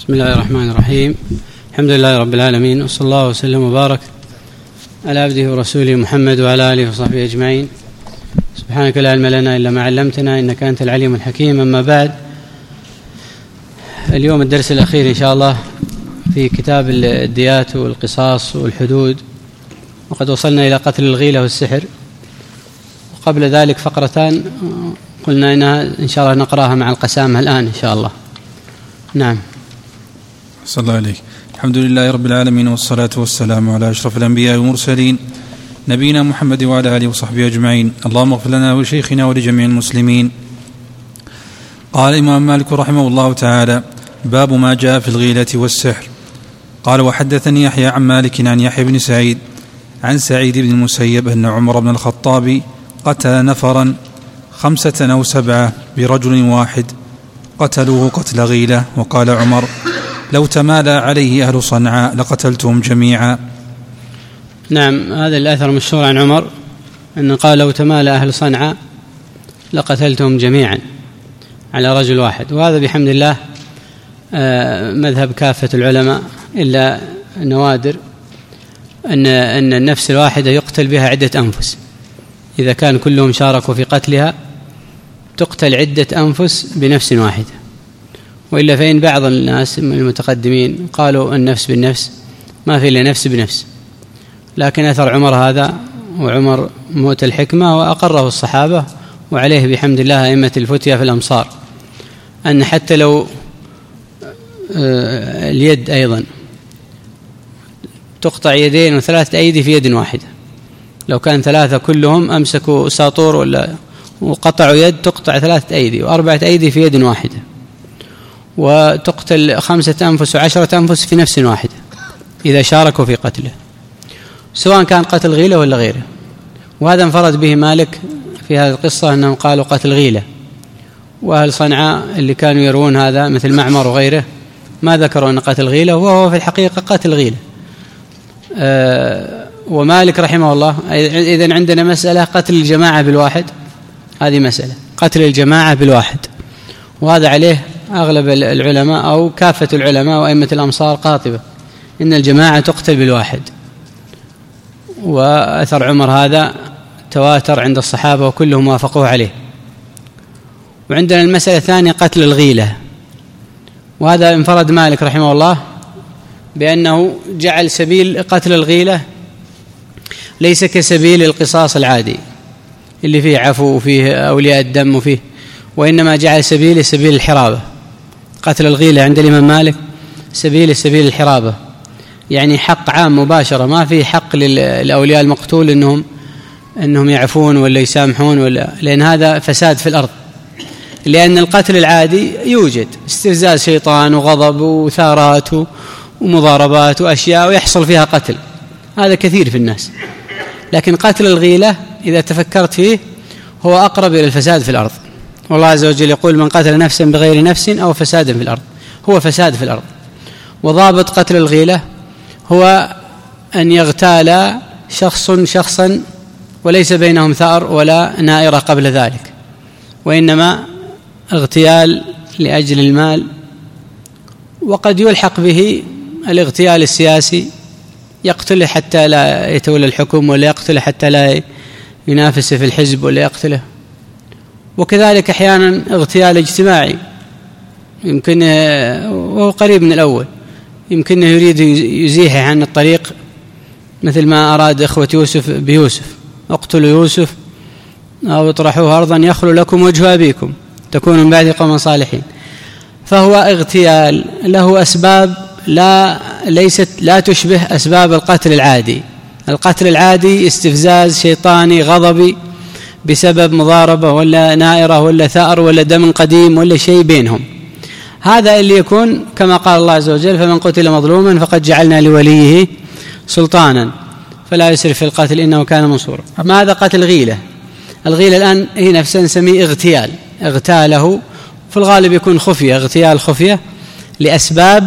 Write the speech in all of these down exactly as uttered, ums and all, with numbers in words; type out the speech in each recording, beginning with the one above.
بسم الله الرحمن الرحيم. الحمد لله رب العالمين، وصلى الله وسلم وبارك على عبده ورسوله محمد وعلى آله وصحبه أجمعين. سبحانك لا علم لنا إلا ما علمتنا إنك أنت العليم الحكيم. أما بعد، اليوم الدرس الأخير إن شاء الله في كتاب الديات والقصاص والحدود، وقد وصلنا إلى قتل الغيلة والسحر، وقبل ذلك فقرتان قلنا إنها إن شاء الله نقرأها مع القسامة الآن إن شاء الله. نعم. صلى الله عليك. الحمد لله رب العالمين، والصلاة والسلام على أشرف الأنبياء والمرسلين نبينا محمد وعلى آله وصحبه أجمعين. اللهم اغفر لنا ولشيخنا ولجميع المسلمين. قال الإمام مالك رحمه الله تعالى: باب ما جاء في الغيلة والسحر. قال: وحدثني يحيى عن مالك عن يحيى بن سعيد عن سعيد بن المسيب أن عمر بن الخطاب قتل نفرا خمسة أو سبعة برجل واحد قتلوه قتل غيلة. وقال عمر: لو تمالى عليه أهل صنعاء لقتلتهم جميعا. نعم، هذا الأثر مشهور عن عمر أنه قال: لو تمالى أهل صنعاء لقتلتهم جميعا على رجل واحد. وهذا بحمد الله مذهب كافة العلماء، إلا نوادر أن أن النفس الواحدة يقتل بها عدة أنفس. إذا كان كلهم شاركوا في قتلها تقتل عدة أنفس بنفس واحدة، وإلا فإن بعض الناس المتقدمين قالوا النفس بالنفس، ما في إلا نفس بنفس. لكن أثر عمر هذا، وعمر موت الحكمة وأقره الصحابة، وعليه بحمد الله أئمة الفتية في الأمصار، أن حتى لو اليد أيضا تقطع يدين وثلاثة أيدي في يد واحدة. لو كان ثلاثة كلهم أمسكوا ساطور ولا وقطعوا يد تقطع ثلاثة أيدي وأربعة أيدي في يد واحدة، وتقتل خمسة أنفس وعشرة أنفس في نفس واحدة إذا شاركوا في قتله، سواء كان قتل غيلة ولا غيره. وهذا انفرد به مالك في هذه القصة، أنهم قالوا قتل غيلة، وأهل صنعاء اللي كانوا يروون هذا مثل معمر وغيره ما ذكروا أن قتل غيلة، وهو في الحقيقة قتل غيلة. أه ومالك رحمه الله إذن عندنا مسألة قتل الجماعة بالواحد، هذه مسألة قتل الجماعة بالواحد، وهذا عليه أغلب العلماء أو كافة العلماء وأئمة الأمصار قاطبة إن الجماعة تقتل بالواحد. وأثر عمر هذا تواتر عند الصحابة وكلهم وافقوه عليه. وعندنا المسألة الثانية قتل الغيلة، وهذا انفرد مالك رحمه الله بأنه جعل سبيل قتل الغيلة ليس كسبيل القصاص العادي اللي فيه عفو وفيه أولياء الدم وفيه، وإنما جعل سبيل سبيل الحرابة. قتل الغيلة عند الإمام مالك سبيل سبيل الحرابة، يعني حق عام مباشرة، ما في حق للأولياء المقتول إنهم إنهم يعفون ولا يسامحون، ولا لأن هذا فساد في الأرض. لأن القتل العادي يوجد استفزاز شيطان وغضب وثارات ومضاربات وأشياء ويحصل فيها قتل، هذا كثير في الناس. لكن قتل الغيلة إذا تفكرت فيه هو أقرب إلى الفساد في الأرض، والله عز وجل يقول: من قتل نفسا بغير نفس أو فساد في الأرض، هو فساد في الأرض. وضابط قتل الغيلة هو أن يغتال شخص شخصا وليس بينهم ثأر ولا نائرة قبل ذلك، وإنما اغتيال لأجل المال. وقد يلحق به الاغتيال السياسي، يقتله حتى لا يتولى الحكم، ولا يقتله حتى لا ينافس في الحزب، ولا يقتله. وكذلك أحيانا اغتيال اجتماعي، يمكن وهو قريب من الأول، يمكنه يريد يزيحه عن الطريق، مثل ما أراد إخوة يوسف بيوسف: اقتلوا يوسف أو اطرحوه أرضا يخلو لكم وجه أبيكم تكونوا من بعد قوم صالحين. فهو اغتيال له أسباب لا ليست لا تشبه أسباب القتل العادي. القتل العادي استفزاز شيطاني غضبي بسبب مضاربة ولا نائرة ولا ثأر ولا دم قديم ولا شيء بينهم. هذا اللي يكون كما قال الله عز وجل: فمن قتل مظلوما فقد جعلنا لوليه سلطانا فلا يسرف في القتل إنه كان منصورا. أما هذا قتل غيلة. الغيلة الآن هي نفسها نسميه اغتيال، اغتاله في الغالب يكون خفية، اغتيال خفية لأسباب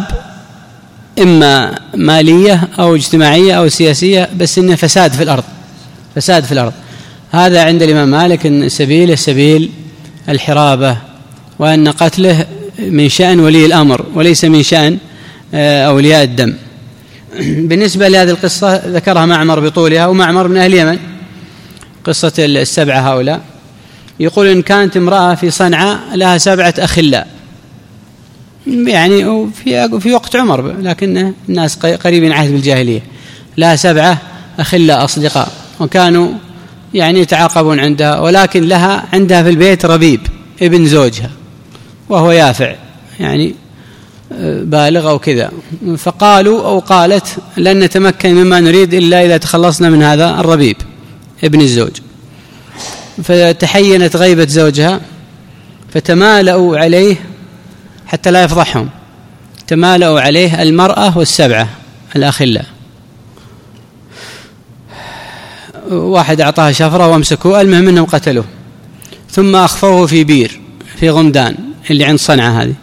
إما مالية أو اجتماعية أو سياسية، بس إنه فساد في الأرض، فساد في الأرض. هذا عند الإمام مالك إن سبيل سبيل الحرابة، وأن قتله من شأن ولي الأمر وليس من شأن أولياء الدم. بالنسبة لهذه القصة ذكرها معمر بطولها، ومعمر من أهل اليمن، قصة السبعة هؤلاء. يقول إن كانت امرأة في صنعاء لها سبعة أخلاء، يعني في في وقت عمر، لكن الناس قريبين عهد بالجاهلية، لها سبعة أخلاء أصدقاء، وكانوا يعني يتعاقبون عندها، ولكن لها عندها في البيت ربيب ابن زوجها وهو يافع يعني بالغ أو كذا، فقالوا أو قالت لن نتمكن مما نريد إلا إذا تخلصنا من هذا الربيب ابن الزوج. فتحينت غيبة زوجها فتمالأوا عليه حتى لا يفضحهم، تمالأوا عليه المرأة والسبعة الأخلاء. واحد أعطاها شفرة وامسكوه، المهم أنهم قتلوه، ثم أخفوه في بير في غمدان اللي عند صنعاء هذه.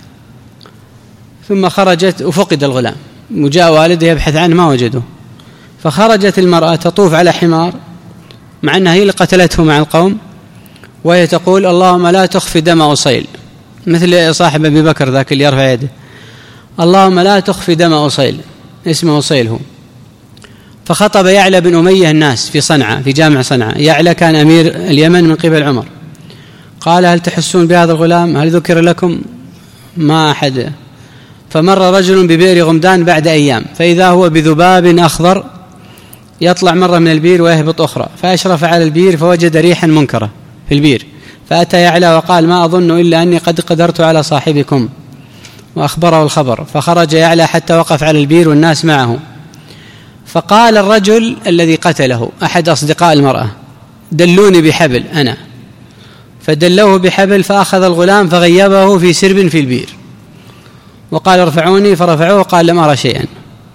ثم خرجت وفقد الغلام، وجاء والده يبحث عنه ما وجده، فخرجت المرأة تطوف على حمار مع أنها هي اللي قتلته مع القوم، وهي تقول اللهم لا تخفي دم أصيل، مثل صاحب أبي بكر ذاك اللي يرفع يده، اللهم لا تخفي دم أصيل، اسمه أصيل هو. فخطب يعلى بن أمية الناس في صنعاء في جامع صنعاء، يعلى كان أمير اليمن من قبل عمر، قال هل تحسون بهذا الغلام؟ هل ذكر لكم؟ ما أحد. فمر رجل ببئر غمدان بعد أيام فإذا هو بذباب أخضر يطلع مرة من البير ويهبط أخرى، فأشرف على البير فوجد ريحا منكرة في البير، فأتى يعلى وقال ما أظن إلا أني قد قدرت على صاحبكم، وأخبره الخبر. فخرج يعلى حتى وقف على البير والناس معه، فقال الرجل الذي قتله أحد أصدقاء المرأة دلوني بحبل أنا، فدلوه بحبل فأخذ الغلام فغيبه في سرب في البير، وقال ارفعوني فرفعوه، قال لم أرى شيئا.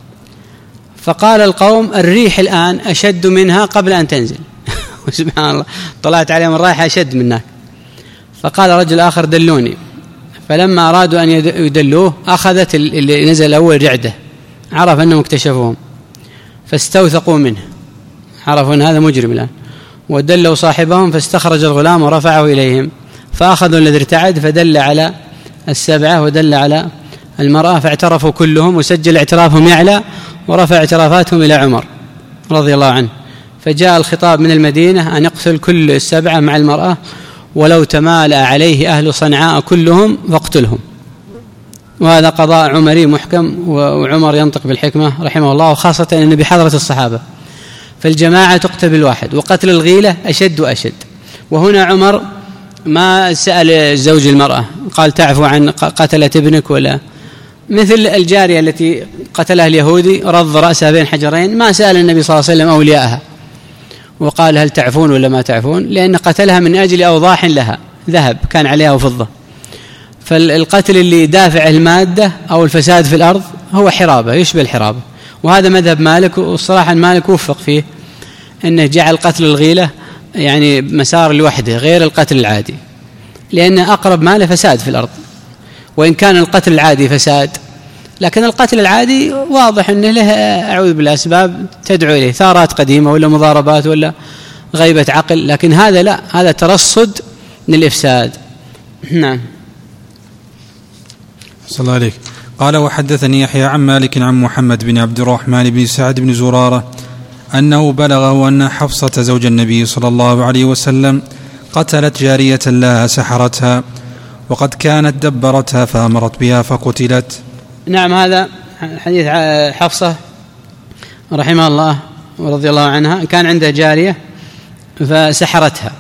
فقال القوم الريح الآن أشد منها قبل أن تنزل سبحان الله، طلعت عليهم الرائحة أشد منها. فقال رجل آخر دلوني، فلما أرادوا أن يدلوه أخذت اللي نزل أول رعدة، عرف أنهم اكتشفوهم فاستوثقوا منه، عرفوا أن هذا مجرم الآن، ودلوا صاحبهم فاستخرج الغلام ورفعه إليهم، فأخذوا الذي ارتعد فدل على السبعة ودل على المرأة، فاعترفوا كلهم وسجل اعترافهم يعلى ورفع اعترافاتهم إلى عمر رضي الله عنه. فجاء الخطاب من المدينة أن يقتل كل السبعة مع المرأة، ولو تمالأ عليه أهل صنعاء كلهم فاقتلهم. وهذا قضاء عمري محكم، وعمر ينطق بالحكمة رحمه الله، وخاصة أن بحضرة الصحابة، فالجماعة تقتل بالواحد، وقتل الغيلة أشد وأشد. وهنا عمر ما سأل زوج المرأة قال تعفو عن قتلة ابنك، ولا مثل الجارية التي قتلها اليهودي رض رأسها بين حجرين، ما سأل النبي صلى الله عليه وسلم أولياءها وقال هل تعفون ولا ما تعفون، لأن قتلها من أجل أوضاح لها، ذهب كان عليها وفضة. فالقتل اللي دافع المادة أو الفساد في الأرض هو حرابة، يشبه الحرابة، وهذا مذهب مالك، والصراحة مالك وفق فيه أنه جعل قتل الغيلة يعني مسار لوحده غير القتل العادي، لأن أقرب ما له فساد في الأرض، وإن كان القتل العادي فساد، لكن القتل العادي واضح أنه له أعوذ بالله أسباب تدعو إليه، ثارات قديمة ولا مضاربات ولا غيبة عقل، لكن هذا لا، هذا ترصد للإفساد. نعم. صلى الله عليك. قال وحدثني يحيى عن مالك عن محمد بن عبد الرحمن بن سعد بن زرارة أنه بلغه أن حفصة زوج النبي صلى الله عليه وسلم قتلت جارية لها سحرتها، وقد كانت دبرتها فأمرت بها فقتلت. نعم، هذا حديث حفصة رحمها الله ورضي الله عنها، كان عندها جارية فسحرتها،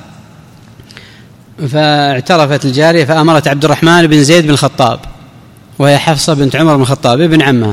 فاعترفت الجارية فأمرت عبد الرحمن بن زيد بن الخطاب، وهي حفصة بنت عمر بن الخطاب ابن عمها،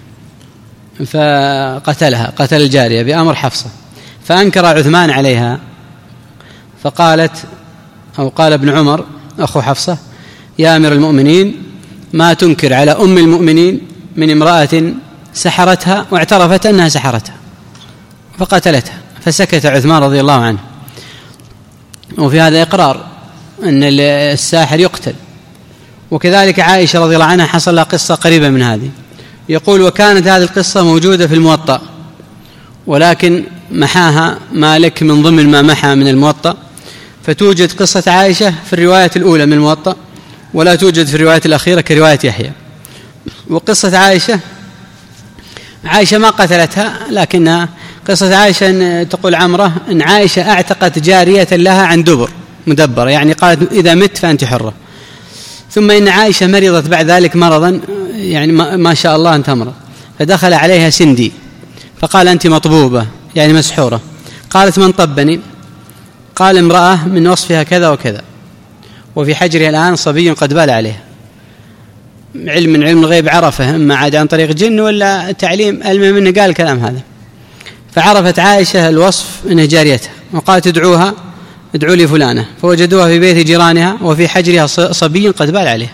فقتلها، قتل الجارية بأمر حفصة. فأنكر عثمان عليها فقالت، أو قال ابن عمر أخو حفصة يا أمير المؤمنين ما تنكر على أم المؤمنين من امرأة سحرتها واعترفت أنها سحرتها فقتلتها، فسكت عثمان رضي الله عنه. وفي هذا إقرار أن الساحر يقتل. وكذلك عائشة رضي الله عنها حصل لها قصة قريبة من هذه، يقول وكانت هذه القصة موجودة في الموطأ، ولكن محاها مالك من ضمن ما محى من الموطأ، فتوجد قصة عائشة في الرواية الأولى من الموطأ، ولا توجد في الرواية الأخيرة كرواية يحيى. وقصة عائشة عائشة ما قتلتها، لكنها قصة عائشة أن تقول عمرة أن عائشة أعتقت جارية لها عن دبر مدبر، يعني قالت إذا مت فأنت حرة. ثم إن عائشة مرضت بعد ذلك مرضا يعني ما شاء الله أن تمرض، فدخل عليها سندي فقال أنت مطبوبة يعني مسحورة. قالت من طبني؟ قال امرأة من وصفها كذا وكذا، وفي حجرها الآن صبي قد بال عليه. علم من علم الغيب عرفه، إما عاد عن طريق جن ولا تعليم، المهم منه قال الكلام هذا. فعرفت عائشة الوصف أنها جاريتها، وقالت ادعوها ادعوا لي فلانة، فوجدوها في بيت جيرانها وفي حجرها صبي قد بال عليه.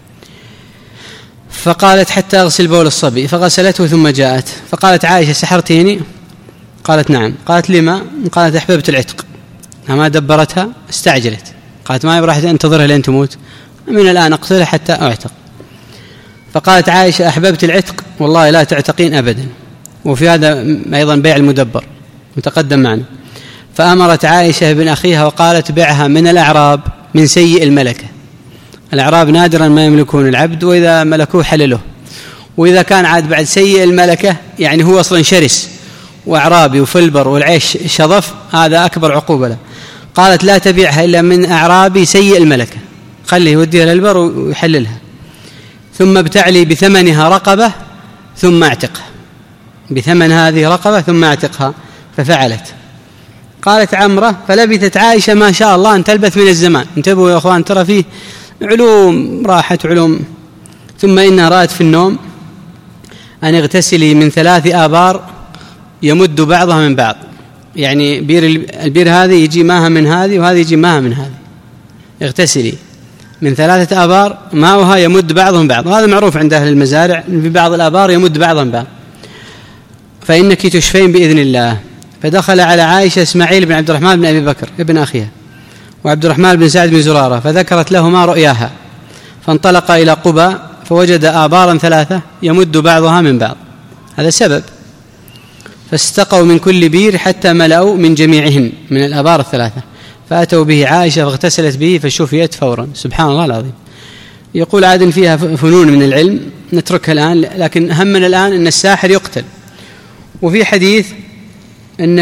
فقالت حتى أغسل بول الصبي، فغسلته ثم جاءت فقالت عائشة سحرتيني؟ قالت نعم. قالت لما؟ قالت أحببت العتق. ما دبرتها استعجلت، قالت ما راح انتظرها لين تموت، من الآن أقتلها حتى أعتق. فقالت عائشة أحببت العتق؟ والله لا تعتقين أبدا. وفي هذا أيضا بيع المدبر متقدم معنا. فأمرت عائشة بن أخيها وقالت بعها من الأعراب من سيء الملكة. الأعراب نادرا ما يملكون العبد، وإذا ملكوه حلله، وإذا كان عاد بعد سيء الملكة يعني هو أصلا شرس وأعرابي وفلبر والعيش شظف، هذا أكبر عقوبة له. قالت لا تبيعها إلا من أعرابي سيء الملكة، خليه يوديها للبر ويحللها، ثم ابتعلي بثمنها رقبة ثم اعتقها، بثمن هذه رقبة ثم اعتقها. ففعلت. قالت عمرة فلبثت عائشة ما شاء الله أن تلبث من الزمان. انتبهوا يا أخوان، ترى فيه علوم راحت علوم. ثم إنها رأت في النوم أن اغتسلي من ثلاث آبار يمد بعضها من بعض، يعني بير البير هذه يجي ماها من هذه وهذه يجي ماها من هذه. اغتسلي من ثلاثة آبار ماؤها يمد بعضهم بعض، وهذا معروف عند أهل المزارع في بعض الآبار يمد بعضهم بعض. فإنك تشفين بإذن الله. فدخل على عائشة إسماعيل بن عبد الرحمن بن أبي بكر ابن أخيها وعبد الرحمن بن سعد بن زرارة، فذكرت لهما رؤياها، فانطلق إلى قبى فوجد آبارا ثلاثة يمد بعضها من بعض، هذا سبب. فاستقوا من كل بير حتى ملأوا من جميعهن من الآبار الثلاثة، فأتوا به عائشة فاغتسلت به فشفيت فورا. سبحان الله العظيم. يقول عاد فيها فنون من العلم نتركها الآن، لكن همنا الآن أن الساحر يقتل. وفي حديث أن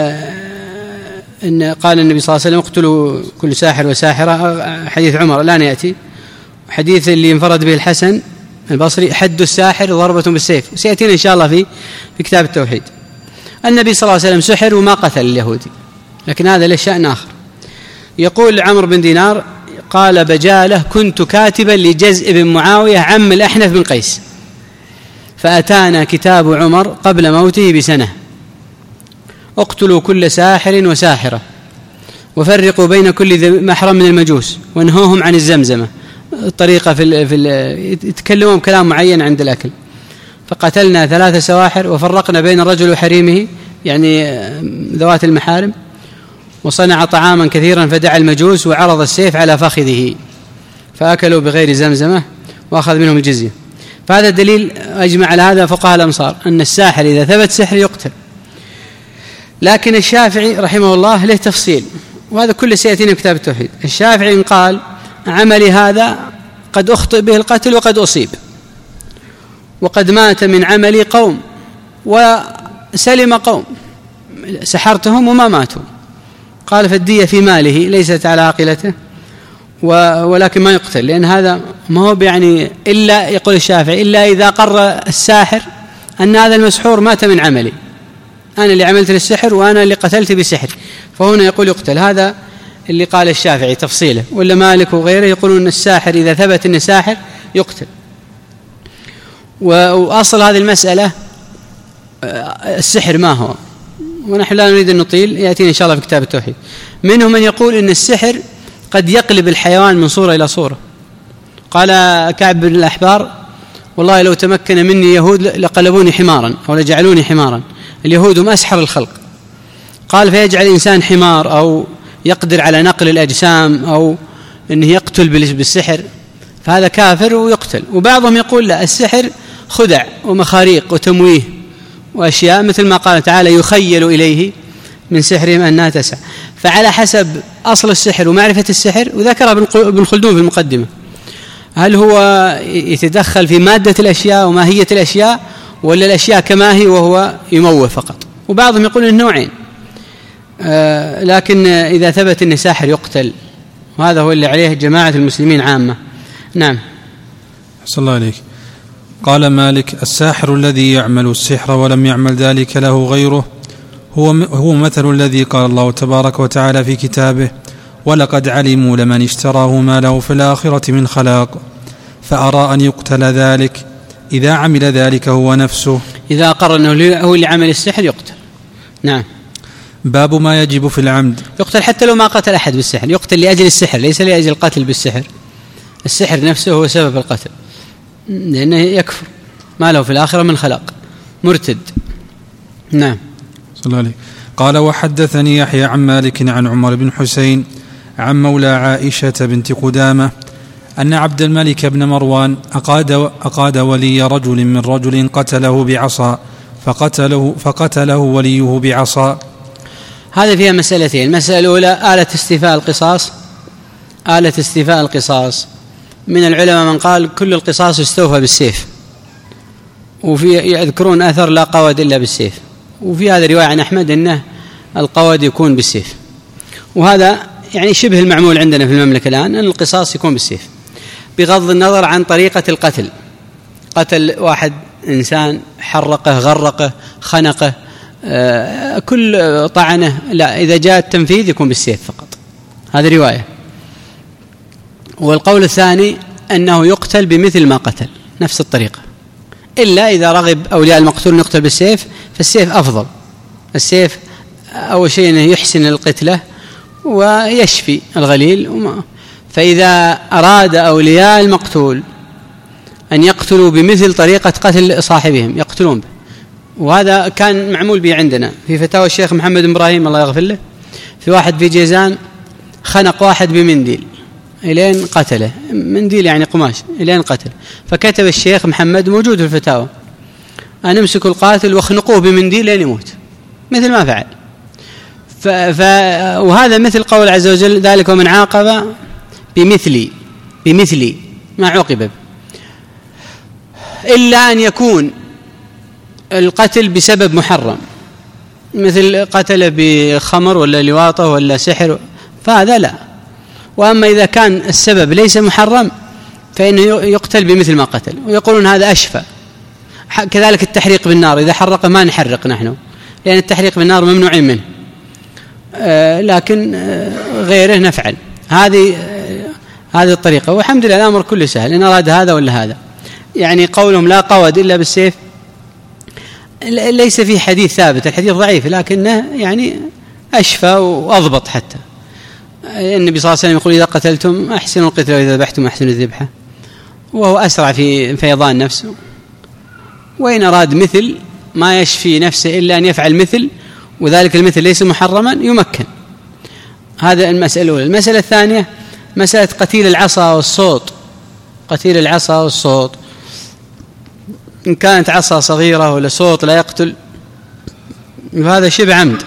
إن قال النبي صلى الله عليه وسلم اقتلوا كل ساحر وساحرة، حديث عمر الآن يأتي. حديث اللي انفرد به الحسن البصري حد الساحر ضربة بالسيف، سيأتينا إن شاء الله في في كتاب التوحيد. النبي صلى الله عليه وسلم سحر وما قتل اليهودي، لكن هذا له شأن آخر. يقول عمرو بن دينار قال بجاله كنت كاتبا لجزء بن معاوية عم الأحنف بن قيس، فأتانا كتاب عمر قبل موته بسنة اقتلوا كل ساحر وساحرة وفرقوا بين كل ذي محرم من المجوس وانهوهم عن الزمزمة، الطريقة في, ال في ال يتكلمون كلام معين عند الأكل. فقتلنا ثلاثة سواحر وفرقنا بين الرجل وحريمه، يعني ذوات المحارم، وصنع طعاما كثيرا فدعا المجوس وعرض السيف على فخذه فأكلوا بغير زمزمة وأخذ منهم الجزية. فهذا دليل أجمع على هذا فقهاء الأمصار أن الساحر إذا ثبت سحر يقتل. لكن الشافعي رحمه الله له تفصيل، وهذا كله سيأتينا في كتاب التوحيد. الشافعي قال عملي هذا قد أخطئ به القتل وقد أصيب، وقد مات من عملي قوم وسلم قوم، سحرتهم وما ماتوا. قال فالدية في ماله ليست على عاقلته، ولكن ما يقتل، لأن هذا ما هو يعني إلا يقول الشافعي إلا إذا قر الساحر أن هذا المسحور مات من عملي، أنا اللي عملت للسحر وأنا اللي قتلت بسحر، فهنا يقول يقتل. هذا اللي قال الشافعي تفصيله، ولا مالك وغيره يقولون أن الساحر إذا ثبت أن ساحر يقتل. وأصل هذه المسألة السحر ما هو، ونحن لا نريد أن نطيل، يأتينا إن شاء الله في كتاب التوحيد. منهم من يقول أن السحر قد يقلب الحيوان من صورة إلى صورة. قال كعب بن الأحبار والله لو تمكن مني يهود لقلبوني حمارا أو لجعلوني حمارا، اليهود هم أسحر الخلق. قال فيجعل الإنسان حمار أو يقدر على نقل الأجسام أو أنه يقتل بالسحر، فهذا كافر ويقتل. وبعضهم يقول لا، السحر خدع ومخاريق وتمويه وأشياء مثل ما قال تعالى يخيل إليه من سحرهم أنها تسعى. فعلى حسب أصل السحر ومعرفة السحر، وذكر ابن خلدون في المقدمة هل هو يتدخل في مادة الأشياء وماهية الأشياء، ولا الأشياء كما هي وهو يموه فقط؟ وبعضهم يقول النوعين. آه لكن إذا ثبت أن ساحر يقتل، وهذا هو اللي عليه جماعة المسلمين عامة. نعم. صلى الله عليك. قال مالك: الساحر الذي يعمل السحر ولم يعمل ذلك له غيره هو هو مثل الذي قال الله تبارك وتعالى في كتابه: ولقد علموا لمن اشتراه ما له في الآخرة من خلاق فأرى أن يقتل ذلك إذا عمل ذلك هو نفسه. إذا أقر أنه هو اللي عمل السحر يقتل. نعم. باب ما يجب في العمد. يقتل حتى لو ما قتل أحد بالسحر، يقتل لأجل السحر ليس لأجل القتل بالسحر. السحر نفسه هو سبب القتل، لأنه يكفر، ما له في الآخرة من خلاق، مرتد. نعم. صلى الله عليه. قال: وحدثني يحيى عن مالك عن عمر بن حسين عن مولى عائشة بنت قدامة أن عبد الملك بن مروان أقاد, أقاد ولي رجل من رجل قتله بعصا فقتله, فقتله وليه بعصا. هذا فيها مسألتين. المسألة الأولى آلة استيفاء القصاص. آلة استيفاء القصاص من العلماء من قال كل القصاص استوفى بالسيف، وفي يذكرون أثر لا قود إلا بالسيف، وفي هذا رواية عن أحمد أنه القود يكون بالسيف، وهذا يعني شبه المعمول عندنا في المملكة الآن أن القصاص يكون بالسيف، بغض النظر عن طريقة القتل. قتل واحد إنسان، حرقه، غرقه، خنقه، آه كل طعنه، لا، إذا جاء التنفيذ يكون بالسيف فقط. هذه رواية. والقول الثاني أنه يقتل بمثل ما قتل، نفس الطريقة، إلا إذا رغب أولياء المقتول يقتل بالسيف فالسيف أفضل. السيف أول شيء يحسن القتلة ويشفي الغليل. وما فإذا أراد أولياء المقتول أن يقتلوا بمثل طريقة قتل صاحبهم يقتلون به، وهذا كان معمول به عندنا في فتاوى الشيخ محمد بن إبراهيم الله يغفر له. في واحد في جيزان خنق واحد بمنديل إلين قتله، منديل يعني قماش، إلين قتله، فكتب الشيخ محمد موجود في الفتاوى أن امسكوا القاتل واخنقوه بمنديل لين يموت، مثل ما فعل. ف... ف... وهذا مثل قول عز وجل: ذلك ومن عاقب بمثلي بمثلي ما عوقب به، إلا أن يكون القتل بسبب محرم، مثل قتل بخمر ولا لواطة ولا سحر، فهذا لا. وأما إذا كان السبب ليس محرم فإنه يقتل بمثل ما قتل، ويقولون هذا أشفى. كذلك التحريق بالنار، إذا حرق ما نحرق نحن، لأن التحريق بالنار ممنوعين منه، آه لكن آه غيره نفعل. هذه آه هذه الطريقة، والحمد لله الأمر كله سهل إن أراد هذا ولا هذا. يعني قولهم لا قود إلا بالسيف ليس فيه حديث ثابت، الحديث ضعيف، لكنه يعني أشفى وأضبط. حتى النبي صلى الله عليه وسلم يقول: إذا قتلتم أحسنوا القتل وإذا ذبحتم أحسنوا الذبحة، وهو أسرع في فيضان نفسه. وإن أراد مثل ما يشفي نفسه إلا أن يفعل مثل، وذلك المثل ليس محرما، يمكن. هذا المسألة الأولى. المسألة الثانية مسألة قتيل العصا والصوت. قتيل العصا والصوت، إن كانت عصا صغيرة ولا صوت لا يقتل فهذا شبه عمد،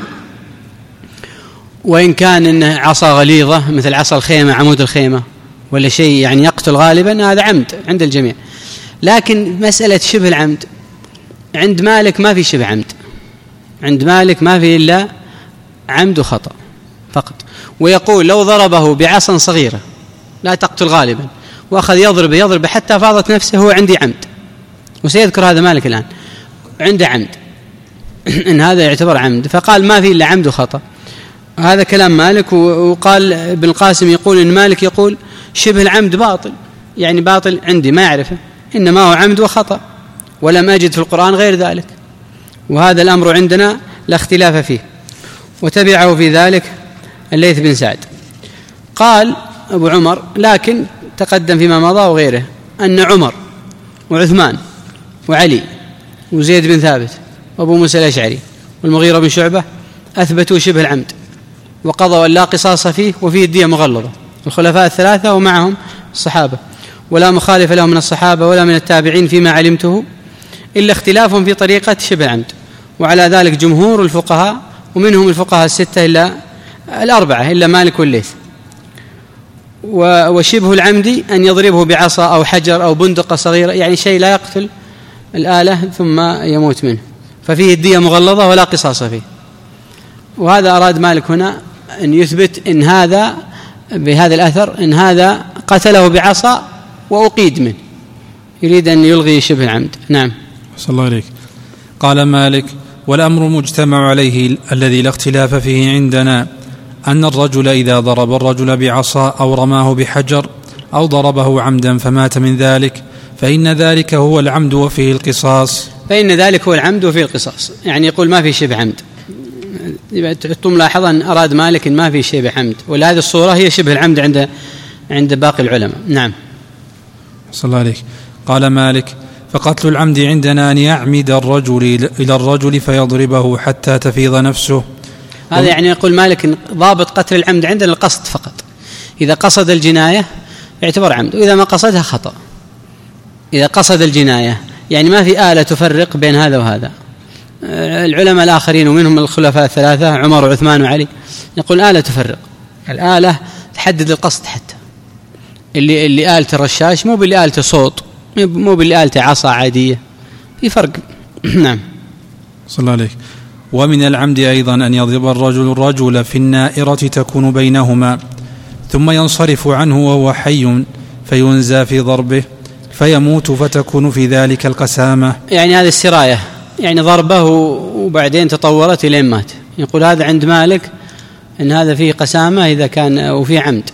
وإن كان إنه عصا غليظة مثل عصا الخيمة، عمود الخيمة، ولا شيء يعني يقتل غالبا، هذا عمد عند الجميع. لكن مسألة شبه العمد عند مالك ما في شبه عمد، عند مالك ما في إلا عمد وخطأ فقط. ويقول لو ضربه بعصا صغيرة لا تقتل غالبا، وأخذ يضرب يضرب حتى فاضت نفسه، هو عندي عمد. وسيذكر هذا مالك الآن، عنده عمد إن هذا يعتبر عمد، فقال ما في إلا عمد وخطأ. هذا كلام مالك. وقال ابن القاسم يقول إن مالك يقول شبه العمد باطل، يعني باطل عندي ما يعرفه، إنما هو عمد وخطأ، ولم أجد في القرآن غير ذلك. وهذا الأمر عندنا لا اختلاف فيه. وتبعه في ذلك الليث بن سعد. قال أبو عمر: لكن تقدم فيما مضى وغيره أن عمر وعثمان وعلي وزيد بن ثابت وأبو موسى الأشعري والمغيرة بن شعبة أثبتوا شبه العمد، وقضوا أن لا قصاص فيه، وفيه الدية مغلظة. الخلفاء الثلاثة ومعهم الصحابة، ولا مخالف لهم من الصحابة ولا من التابعين فيما علمته، إلا اختلافهم في طريقة شبه العمد. وعلى ذلك جمهور الفقهاء، ومنهم الفقهاء الستة إلا الأربعة إلا مالك والليث. وشبه العمد أن يضربه بعصا أو حجر أو بندقة صغيرة، يعني شيء لا يقتل الآلة ثم يموت منه، ففيه الدية مغلظة ولا قصاص فيه. وهذا أراد مالك هنا أن يثبت إن هذا بهذا الأثر إن هذا قتله بعصا وأقيد منه، يريد أن يلغي شبه العمد. نعم. صلى الله عليك. قال مالك: والأمر مجتمع عليه الذي لا اختلاف فيه عندنا أن الرجل إذا ضرب الرجل بعصا أو رماه بحجر أو ضربه عمدا فمات من ذلك فإن ذلك هو العمد وفيه القصاص. فإن ذلك هو العمد وفيه القصاص، يعني يقول ما في شبه عمد. ثم لاحظ أن أراد مالك إن ما في شبه عمد، ولهذه الصورة هي شبه العمد عند عند باقي العلماء. نعم. صلى الله عليك. قال مالك: فقتل العمد عندنا أن يعمد الرجل إلى الرجل فيضربه حتى تفيض نفسه. هذا يعني يقول مالك إن ضابط قتل العمد عندنا القصد فقط، إذا قصد الجناية يعتبر عمد، وإذا ما قصدها خطأ. إذا قصد الجناية يعني ما في آلة تفرق بين هذا وهذا. العلماء الآخرين ومنهم الخلفاء الثلاثة عمر وعثمان وعلي يقول آلة تفرق، الآلة تحدد القصد، حتى اللي اللي آلة الرشاش مو باللي آلة صوت، مو باللي آلة عصا عادية، في فرق. نعم. صلى الله عليه. ومن العمد أيضا أن يضرب الرجل الرجل في النائرة تكون بينهما ثم ينصرف عنه وهو حي فينزى في ضربه فيموت فتكون في ذلك القسامة. يعني هذه السراية، يعني ضربه وبعدين تطورت إلى مات. يقول هذا عند مالك إن هذا فيه قسامة إذا كان وفيه عمد.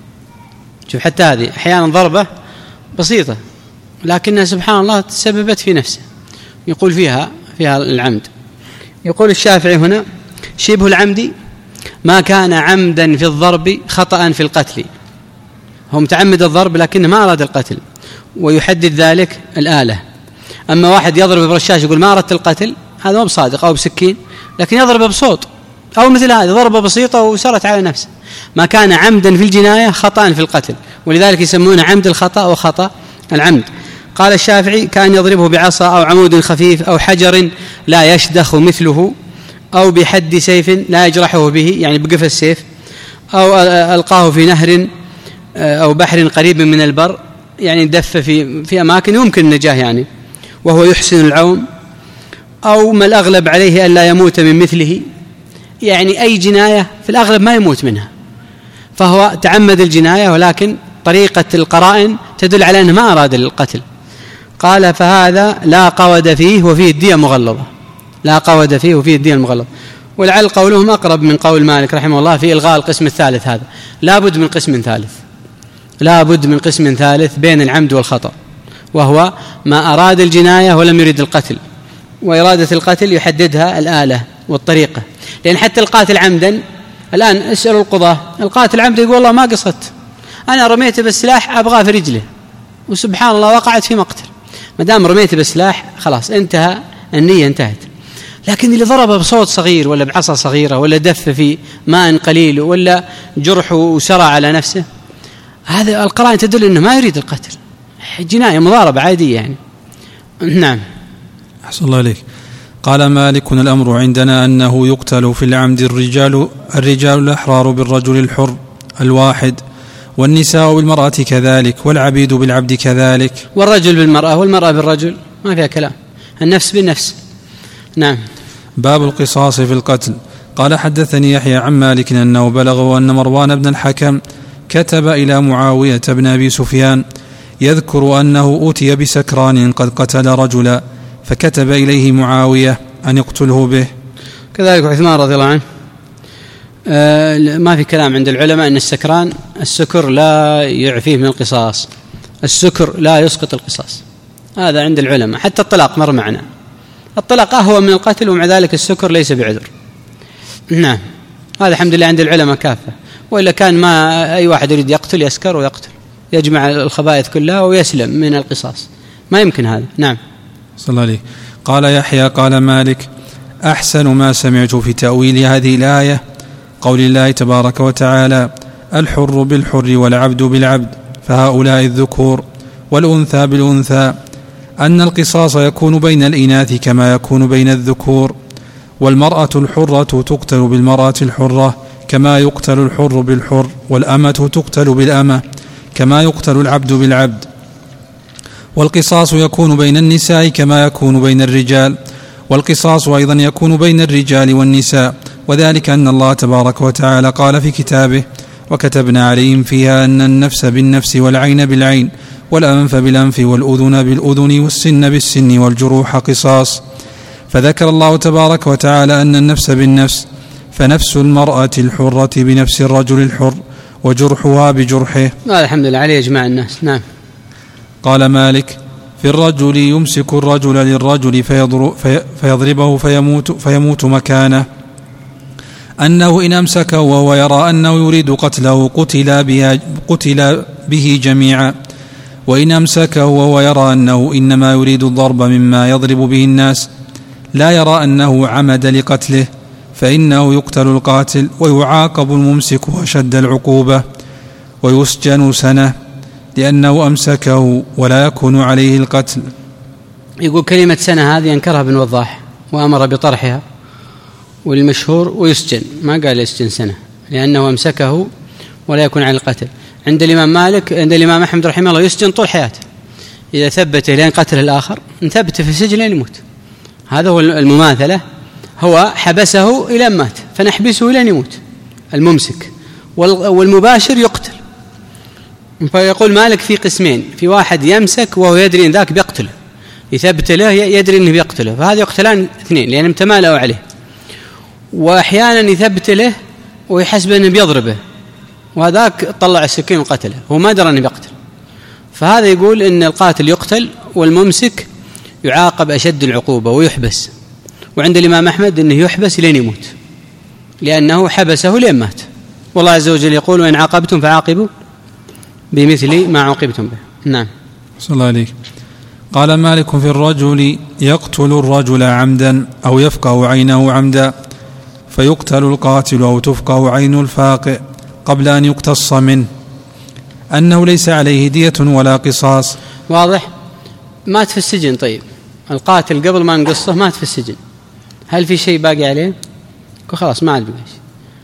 شوف حتى هذه أحيانا ضربة بسيطة لكنها سبحان الله تسببت في نفسه، يقول فيها فيها العمد. يقول الشافعي هنا: شبه العمد ما كان عمدا في الضرب خطأ في القتل. هو متعمد الضرب لكنه ما أراد القتل، ويحدد ذلك الآلة. أما واحد يضرب برشاش يقول ما أردت القتل، هذا مو بصادق، أو بسكين، لكن يضرب بصوت أو مثل هذه ضربة بسيطة وسرت على نفسه. ما كان عمدا في الجناية خطأ في القتل، ولذلك يسمونه عمد الخطأ وخطأ العمد. قال الشافعي: كان يضربه بعصا أو عمود خفيف أو حجر لا يشدخ مثله أو بحد سيف لا يجرحه به، يعني بقف السيف، أو ألقاه في نهر أو بحر قريب من البر، يعني دف في في أماكن يمكن النجاة يعني وهو يحسن العوم، أو ما الأغلب عليه ألا يموت من مثله، يعني أي جناية في الأغلب ما يموت منها، فهو تعمد الجناية ولكن طريقة القرائن تدل على أنه ما أراد القتل. قال: فهذا لا قود فيه وفيه الدية مغلظة. لا قود فيه وفيه الدية المغلظة. ولعل قولهم أقرب من قول مالك رحمه الله في إلغاء القسم الثالث. هذا لا بد من قسم ثالث، لا بد من قسم ثالث بين العمد والخطأ، وهو ما أراد الجناية ولم يرد القتل، وإرادة القتل يحددها الآلة والطريقة. لأن حتى القاتل عمدا الآن اسألوا القضاة، القاتل عمدا يقول والله ما قصدت، أنا رميته بالسلاح أبغاه في رجله وسبحان الله وقعت في مقتل، ما دام رميته بالسلاح خلاص انتهى، النية انتهت. لكن اللي ضربه بصوت صغير ولا بعصا صغيرة ولا دف في ماء قليل ولا جرح وسرى على نفسه، هذا القرائن تدل أنه ما يريد القتل، جناية مضاربة عادية يعني. نعم. أحسن الله عليك. قال مالك: الأمر عندنا أنه يقتل في العمد الرجال الرجال الأحرار بالرجل الحر الواحد، والنساء بالمرأة كذلك، والعبيد بالعبد كذلك، والرجل بالمرأة والمرأة بالرجل، ما فيها كلام، النفس بالنفس. نعم. باب القصاص في القتل. قال: حدثني يحيى عن مالك أنه بلغه أن مروان بن الحكم كتب إلى معاوية بن أبي سفيان يذكر أنه أوتي بسكران قد قتل رجلا، فكتب إليه معاوية أن يقتله به. كذلك عثمان رضي الله عنه آه ما في كلام عند العلماء أن السكران السكر لا يعفيه من القصاص، السكر لا يسقط القصاص، هذا عند العلماء. حتى الطلاق مر معنا، الطلاق أهوى من القتل ومع ذلك السكر ليس بعذر. نعم. هذا الحمد لله عند العلماء كافة، وإلا كان ما أي واحد يريد يقتل يسكر ويقتل، يجمع الخبائث كلها ويسلم من القصاص، ما يمكن هذا. نعم. صلى الله عليه. قال يحيى: قال مالك: أحسن ما سمعت في تأويل هذه الآية قول الله تبارك وتعالى: الحر بالحر والعبد بالعبد، فهؤلاء الذكور، والأنثى بالأنثى، أن القصاص يكون بين الإناث كما يكون بين الذكور، والمرأة الحرة تقتل بالمرأة الحرة كما يقتل الحر بالحر، والأمة تقتل بالأمة كما يقتل العبد بالعبد. والقصاص يكون بين النساء كما يكون بين الرجال، والقصاص أيضا يكون بين الرجال والنساء، وذلك أن الله تبارك وتعالى قال في كتابه: وكتبنا عليهم فيها أن النفس بالنفس والعين بالعين والأنف بالأنف والأذن بالأذن والسن بالسن والجروح قصاص. فذكر الله تبارك وتعالى أن النفس بالنفس، فنفس المرأة الحرة بنفس الرجل الحر، وجرحها بجرحه. الحمد لله عليه يجمع الناس. نعم. قال مالك: في الرجل يمسك الرجل للرجل فيضربه فيموت, فيموت مكانه، أنه إن أمسكه وهو يرى أنه يريد قتله قتل, قتل به جميعا، وإن أمسكه وهو يرى أنه إنما يريد الضرب مما يضرب به الناس لا يرى أنه عمد لقتله فإنه يقتل القاتل ويعاقب الممسك أشد العقوبة ويسجن سنة لأنه أمسكه ولا يكون عليه القتل. يقول كلمة سنة هذه أنكرها ابن وضاح وأمر بطرحها، والمشهور ويسجن، ما قال يسجن سنة لأنه أمسكه ولا يكون على القتل. عند الإمام مالك عند الإمام أحمد رحمه الله يسجن طول حياته، إذا ثبت لين قتل الآخر ثبت في السجن لين يموت. هذا هو المماثلة، هو حبسه إلى مات فنحبسه لين يموت الممسك، والمباشر يقتل. فيقول مالك في قسمين: في واحد يمسك وهو يدري ان ذاك بيقتله، يثبت له يدري انه بيقتله، فهذا يقتلان اثنين لأنهم تمالأوا عليه. وأحيانا يثبت له ويحسب انه بيضربه، وهذاك طلع السكين وقتله، هو ما درى انه بيقتل. فهذا يقول ان القاتل يقتل والممسك يعاقب أشد العقوبة ويحبس. وعند الإمام أحمد انه يحبس لين يموت لأنه حبسه لين مات. والله عز وجل يقول: وإن عاقبتم فعاقبوا بمثل ما عوقبتم به. نعم. صلى الله عليه. قال مالك: في الرجل يقتل الرجل عمدا أو يفقه عينه عمدا فيقتل القاتل أو تفقه عين الفاقئ قبل أن يقتص منه، أنه ليس عليه دية ولا قصاص. واضح؟ مات في السجن. طيب القاتل قبل ما نقصه مات في السجن، هل في شيء باقي عليه؟ خلاص ما عاد باقي شيء.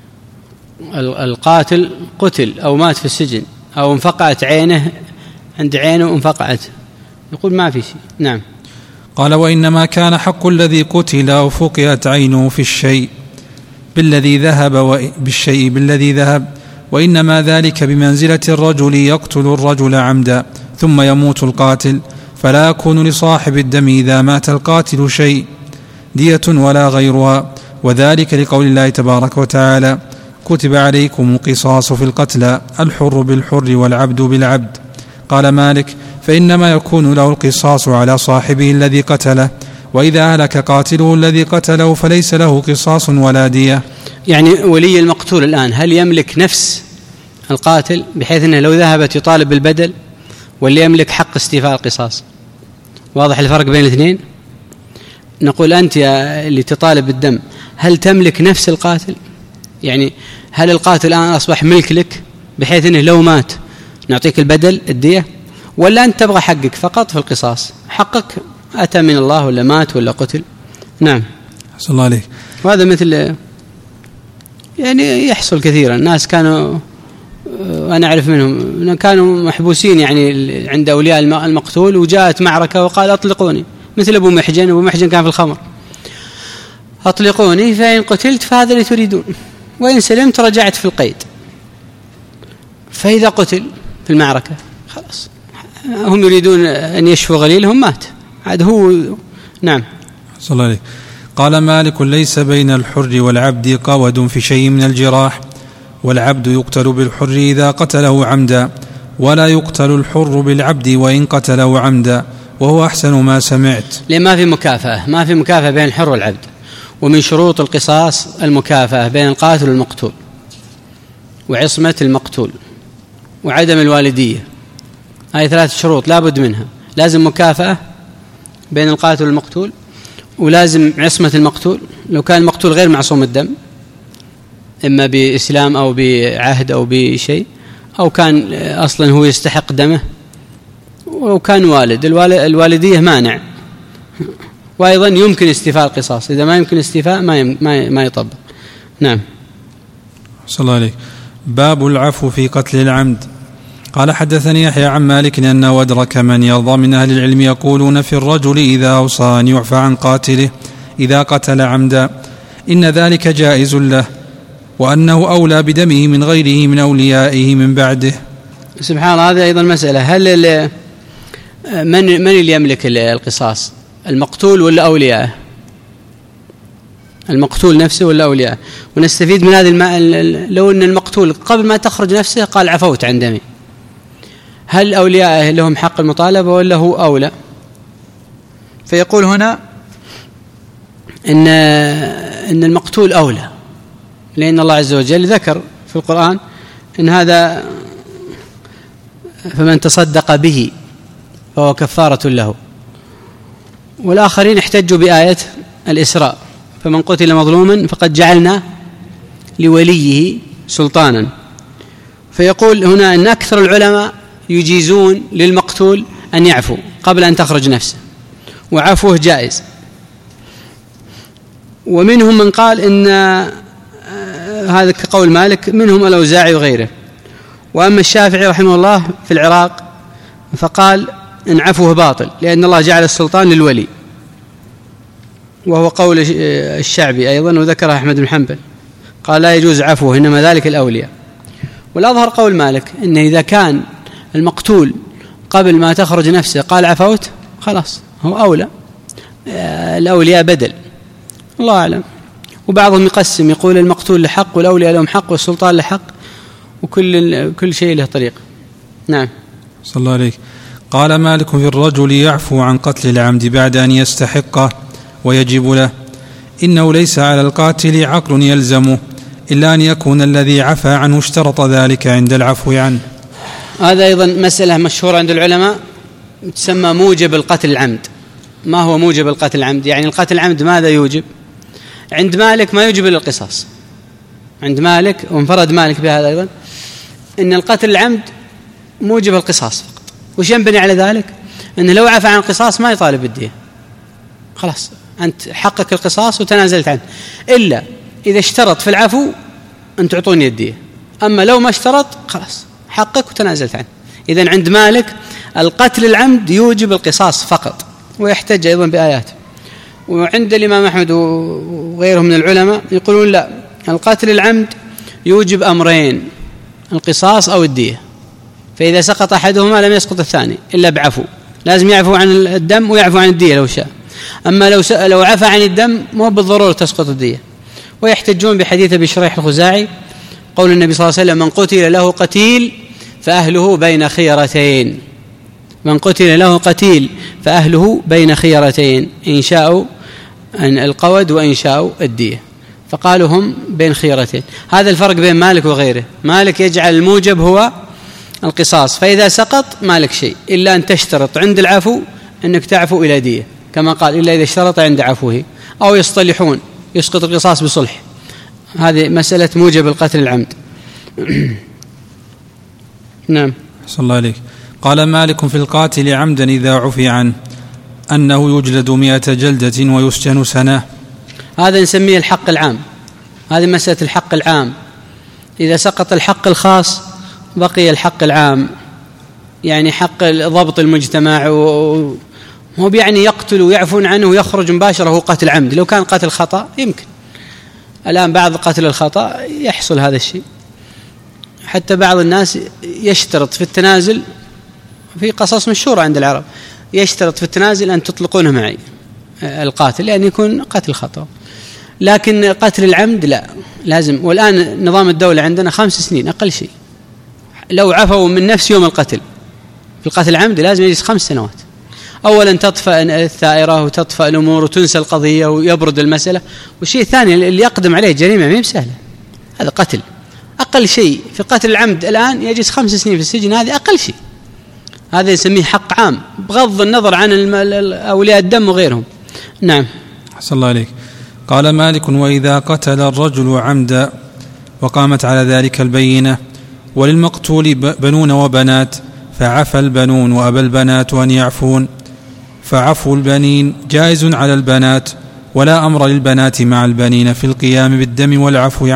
القاتل قتل أو مات في السجن أو انفقعت عينه، عند عينه انفقعت، يقول ما في شيء. نعم. قال: وإنما كان حق الذي قتل أو فقئت عينه في الشيء بالذي ذهب بالشيء بالذي ذهب، وإنما ذلك بمنزلة الرجل يقتل الرجل عمدا ثم يموت القاتل، فلا يكون لصاحب الدم إذا مات القاتل شيء دية ولا غيرها، وذلك لقول الله تبارك وتعالى: كتب عليكم القصاص في القتلى الحر بالحر والعبد بالعبد. قال مالك: فإنما يكون له القصاص على صاحبه الذي قتله، وإذا هلك قاتله الذي قتله فليس له قصاص ولا دية. يعني ولي المقتول الآن هل يملك نفس القاتل بحيث أنه لو ذهبت يطالب بالبدل، واللي يملك حق استيفاء القصاص؟ واضح الفرق بين الاثنين؟ نقول أنت اللي تطالب بالدم هل تملك نفس القاتل؟ يعني هل القاتل الآن أصبح ملك لك بحيث أنه لو مات نعطيك البدل الدية، ولا أنت تبغى حقك فقط في القصاص؟ حقك أتى من الله ولا مات ولا قتل. نعم. صلى الله عليه. وهذا مثل يعني يحصل كثيرا، الناس كانوا أنا أعرف منهم كانوا محبوسين يعني عند أولياء المقتول، وجاءت معركة وقال أطلقوني، مثل أبو محجن. أبو محجن كان في الخمر، أطلقوني فإن قتلت فهذا اللي تريدون، وإن سلمت رجعت في القيد. فإذا قتل في المعركة خلاص هم يريدون أن يشفوا غليلهم، مات عاد هو. نعم. صلى الله عليه. قال مالك: ليس بين الحر والعبد قود في شيء من الجراح، والعبد يقتل بالحر إذا قتله عمدا، ولا يقتل الحر بالعبد وإن قتله عمدا، وهو أحسن ما سمعت. لما في مكافأة، ما في مكافأة بين الحر والعبد. ومن شروط القصاص المكافأة بين القاتل والمقتول، وعصمة المقتول، وعدم الوالدية. هذه ثلاث شروط لا بد منها، لازم مكافأة بين القاتل والمقتول، ولازم عصمة المقتول لو كان المقتول غير معصوم الدم، إما بإسلام أو بعهد أو بشيء، أو كان أصلا هو يستحق دمه، ولو كان والد الوالدية مانع. وأيضا يمكن استيفاء القصاص، إذا ما يمكن استيفاء ما ما ما يطبق. نعم. صلى الله عليه. باب العفو في قتل العمد. قال حدثني يحيى عن مالك أنه أدرك من يرضى من أهل العلم يقولون في الرجل إذا أوصى أن يعفى عن قاتله إذا قتل عمدا إن ذلك جائز له، وأنه أولى بدمه من غيره من أوليائه من بعده. سبحان الله. هذه أيضا مسألة، هل من من اللي يملك القصاص، المقتول ولا أولياءه؟ المقتول نفسه ولا أولياءه؟ ونستفيد من هذه الم... لو أن المقتول قبل ما تخرج نفسه قال عفوت عن دمي، هل أولياءه لهم حق المطالبة ولا هو أولى؟ فيقول هنا إن إن المقتول أولى، لأن الله عز وجل ذكر في القرآن إن هذا فمن تصدق به فهو كفارة له. والآخرين احتجوا بآية الإسراء فمن قتل مظلوما فقد جعلنا لوليه سلطانا. فيقول هنا أن أكثر العلماء يجيزون للمقتول أن يعفو قبل أن تخرج نفسه، وعفوه جائز. ومنهم من قال إن هذا كقول مالك، منهم الأوزاعي وغيره. وأما الشافعي رحمه الله في العراق فقال إن عفوه باطل، لأن الله جعل السلطان للولي، وهو قول الشعبي أيضا، وذكره أحمد بن حنبل قال لا يجوز عفوه إنما ذلك الأولياء. والأظهر قول مالك إن إذا كان المقتول قبل ما تخرج نفسه قال عفوت خلاص هو أولى، الأولياء بدل، الله أعلم. وبعضهم يقسم يقول المقتول لحق والأولياء لهم حق والسلطان لحق، وكل كل شيء له طريق. نعم. صلى الله عليه. قال مالك في الرجل يعفو عن قتل العمد بعد أن يستحقه ويجب له إنه ليس على القاتل عقل يلزمه إلا أن يكون الذي عفى عنه اشترط ذلك عند العفو عنه. هذا أيضا مسألة مشهورة عند العلماء تسمى موجب القتل العمد. ما هو موجب القتل العمد؟ يعني القتل العمد ماذا يوجب؟ عند مالك ما يوجب إلا القصاص. عند مالك، وانفرد مالك بهذا أيضا، إن القتل العمد موجب القصاص فقط. وش ينبني على ذلك؟ أنه لو عفى عن القصاص ما يطالب بالدية، خلاص أنت حقك القصاص وتنازلت عنه، إلا إذا اشترط في العفو أن تعطوني الدية. أما لو ما اشترط خلاص حقك وتنازلت عنه. إذن عند مالك القتل العمد يوجب القصاص فقط، ويحتج أيضا بآيات. وعند الإمام أحمد وغيرهم من العلماء يقولون لا، القتل العمد يوجب أمرين، القصاص أو الدية. فإذا سقط أحدهما لم يسقط الثاني إلا بعفو، لازم يعفو عن الدم ويعفو عن الدية لو شاء. أما لو لو عفى عن الدم مو بالضرورة تسقط الدية. ويحتجون بحديث أبي شريح الخزاعي قول النبي صلى الله عليه وسلم من قتل له قتيل فأهله بين خيرتين، من قتل له قتيل فأهله بين خيرتين، إن شاءوا القود وإن شاءوا الدية. فقالوا هم بين خيرتين. هذا الفرق بين مالك وغيره. مالك يجعل الموجب هو القصاص، فإذا سقط ما لك شيء إلا أن تشترط عند العفو أنك تعفو إلى دية، كما قال إلا إذا اشترط عند عفوه، أو يصطلحون يسقط القصاص بصلح. هذه مسألة موجب القتل العمد. نعم. صلى الله عليك. قال مالك في القاتل عمدا إذا عفي عنه أنه يجلد مئة جلدة ويسجن سنة. هذا نسميه الحق العام. هذه مسألة الحق العام. إذا سقط الحق الخاص بقي الحق العام، يعني حق ضبط المجتمع، وهو يعني يقتل ويعفون عنه ويخرج مباشرة هو قتل عمد. لو كان قتل خطأ يمكن، الآن بعض قتل الخطأ يحصل هذا الشيء. حتى بعض الناس يشترط في التنازل، في قصص مشهورة عند العرب، يشترط في التنازل أن تطلقونه معي القاتل، لأن يعني يكون قتل خطأ. لكن قتل العمد لا، لازم. والآن نظام الدولة عندنا خمس سنين أقل شيء. لو عفوا من نفس يوم القتل في القتل العمد لازم يجلس خمس سنوات. أولا تطفأ الثائرة وتطفأ الأمور وتنسى القضية ويبرد المسألة. والشيء الثاني اللي يقدم عليه جريمة ما هي بسهلة، هذا قتل. أقل شيء في قتل العمد الآن يجلس خمس سنين في السجن، هذه أقل شيء. هذا يسميه حق عام بغض النظر عن أولياء الدم وغيرهم. نعم. أحسن الله عليك. قال مالك وإذا قتل الرجل عمدا وقامت على ذلك البينة وللمقتول بنون وبنات فعفى البنون وأبى البنات أن يعفون، فعفو البنين جائز على البنات، ولا أمر للبنات مع البنين في القيام بالدم والعفو عنه.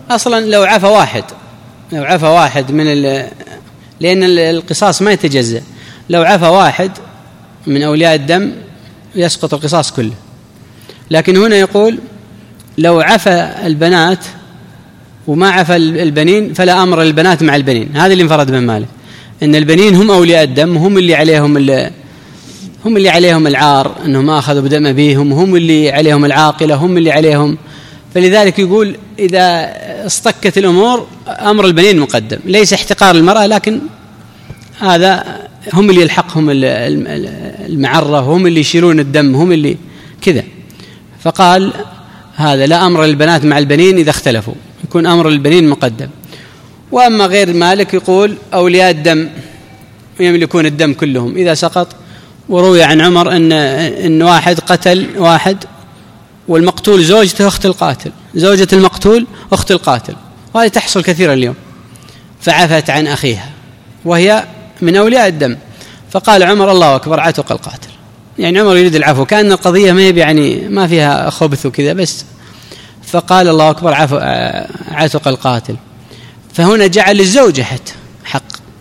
أصلا لو عفى واحد لو عفى واحد من ال... لأن القصاص ما يتجزأ، لو عفى واحد من أولياء الدم يسقط القصاص كله. لكن هنا يقول لو عفى البنات وما عفى البنين فلا أمر البنات مع البنين. هذا اللي انفرد بن مالك، إن البنين هم أولياء الدم، هم اللي عليهم اللي هم اللي عليهم العار أنهم ما أخذوا بدم أبيهم، هم اللي عليهم العاقلة، هم اللي عليهم. فلذلك يقول إذا اصطكت الأمور أمر البنين مقدم، ليس احتقار المرأة، لكن هذا هم اللي يلحقهم المعرة، هم اللي يشيلون الدم، هم اللي كذا. فقال هذا لا أمر البنات مع البنين إذا اختلفوا، يكون أمر البنين مقدم. وأما غير مالك يقول أولياء الدم يملكون الدم كلهم إذا سقط. وروي عن عمر أن إن واحد قتل واحد والمقتول زوجته أخت القاتل، زوجة المقتول أخت القاتل، وهذه تحصل كثيرا اليوم، فعفت عن أخيها وهي من أولياء الدم. فقال عمر الله أكبر عتق القاتل، يعني عمر يريد العفو، كأن القضية ما يعني ما فيها خبث وكذا بس. فقال الله أكبر عفو عتق القاتل. فهنا جعل الزوجة حتى حق.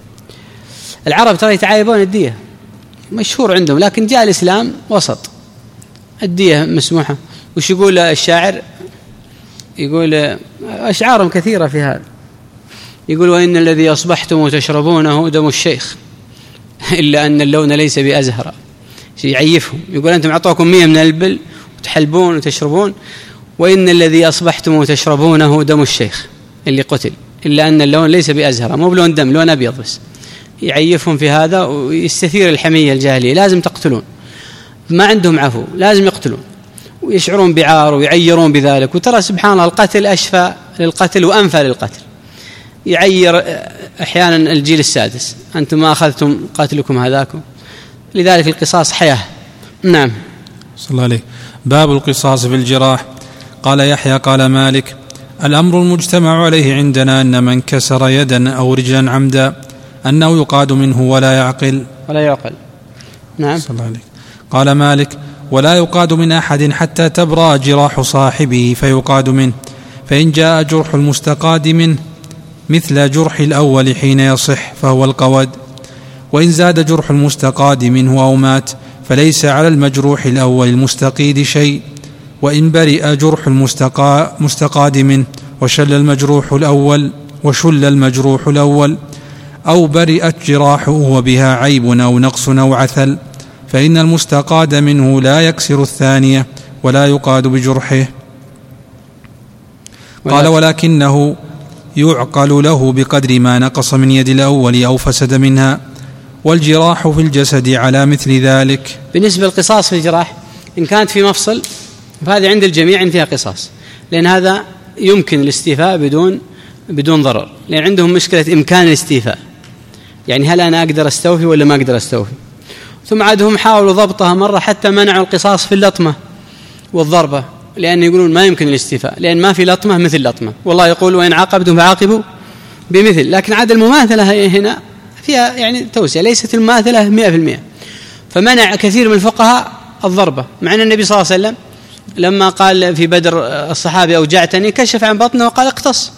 العرب ترى يتعايبون الدية، مشهور عندهم، لكن جاء الإسلام وسط، الدية مسموحة. وش يقول الشاعر؟ يقول أشعارهم كثيرة في هذا، يقول وإن الذي أصبحتم وتشربونه دم الشيخ إلا أن اللون ليس بأزهر. يعيفهم، يقول أنتم أعطوكم مية من البل وتحلبون وتشربون، وإن الذي أصبحتم وتشربونه دم الشيخ اللي قتل إلا أن اللون ليس بأزهر، مو بلون دم، لون أبيض بس. يعيفهم في هذا ويستثير الحمية الجاهلية، لازم تقتلون، ما عندهم عفو، لازم يقتلون ويشعرون بعار ويعيرون بذلك. وترى سبحان الله القتل أشفى للقتل وأنفى للقتل، يعير أحيانا الجيل السادس، أنتم ما أخذتم قتلكم هذاكم. لذلك القصاص حياة. نعم. صلى الله عليه. باب القصاص في الجراح. قال يحيى قال مالك الأمر المجتمع عليه عندنا أن من كسر يدا أو رجلا عمدا أنه يقاد منه ولا يعقل ولا يعقل. نعم. صلى الله عليه. قال مالك ولا يقاد من أحد حتى تبرأ جراح صاحبه فيقاد منه، فإن جاء جرح المستقاد منه مثل جرح الأول حين يصح فهو القود، وإن زاد جرح المستقاد منه أو مات فليس على المجروح الأول المستقيد شيء، وإن برئ جرح المستقاد منه وشل المجروح الأول وشل المجروح الأول أو برئت جراحه وبها عيب أو نقص أو عثل فإن المستقاد منه لا يكسر الثانية ولا يقاد بجرحه. قال ولكنه يعقل له بقدر ما نقص من يد الأول أو فسد منها، والجراح في الجسد على مثل ذلك. بالنسبة للقصاص في الجراح إن كانت في مفصل فهذه عند الجميع إن فيها قصاص، لأن هذا يمكن الاستيفاء بدون بدون ضرر، لأن عندهم مشكلة إمكان الاستيفاء، يعني هل أنا أقدر أستوفي ولا ما أقدر أستوفي. ثم عادهم حاولوا ضبطها مرة حتى منعوا القصاص في اللطمة والضربة، لأن يقولون ما يمكن الاستيفاء، لأن ما في لطمة مثل لطمة، والله يقول وإن عاقبتم فعاقبوا بمثل. لكن عاد المماثلة هنا فيها يعني توسيع، ليست المماثلة مئة في المئة، فمنع كثير من الفقهاء الضربة، مع أن النبي صلى الله عليه وسلم لما قال في بدر الصحابي أوجعتني كشف عن بطنه وقال اقتص،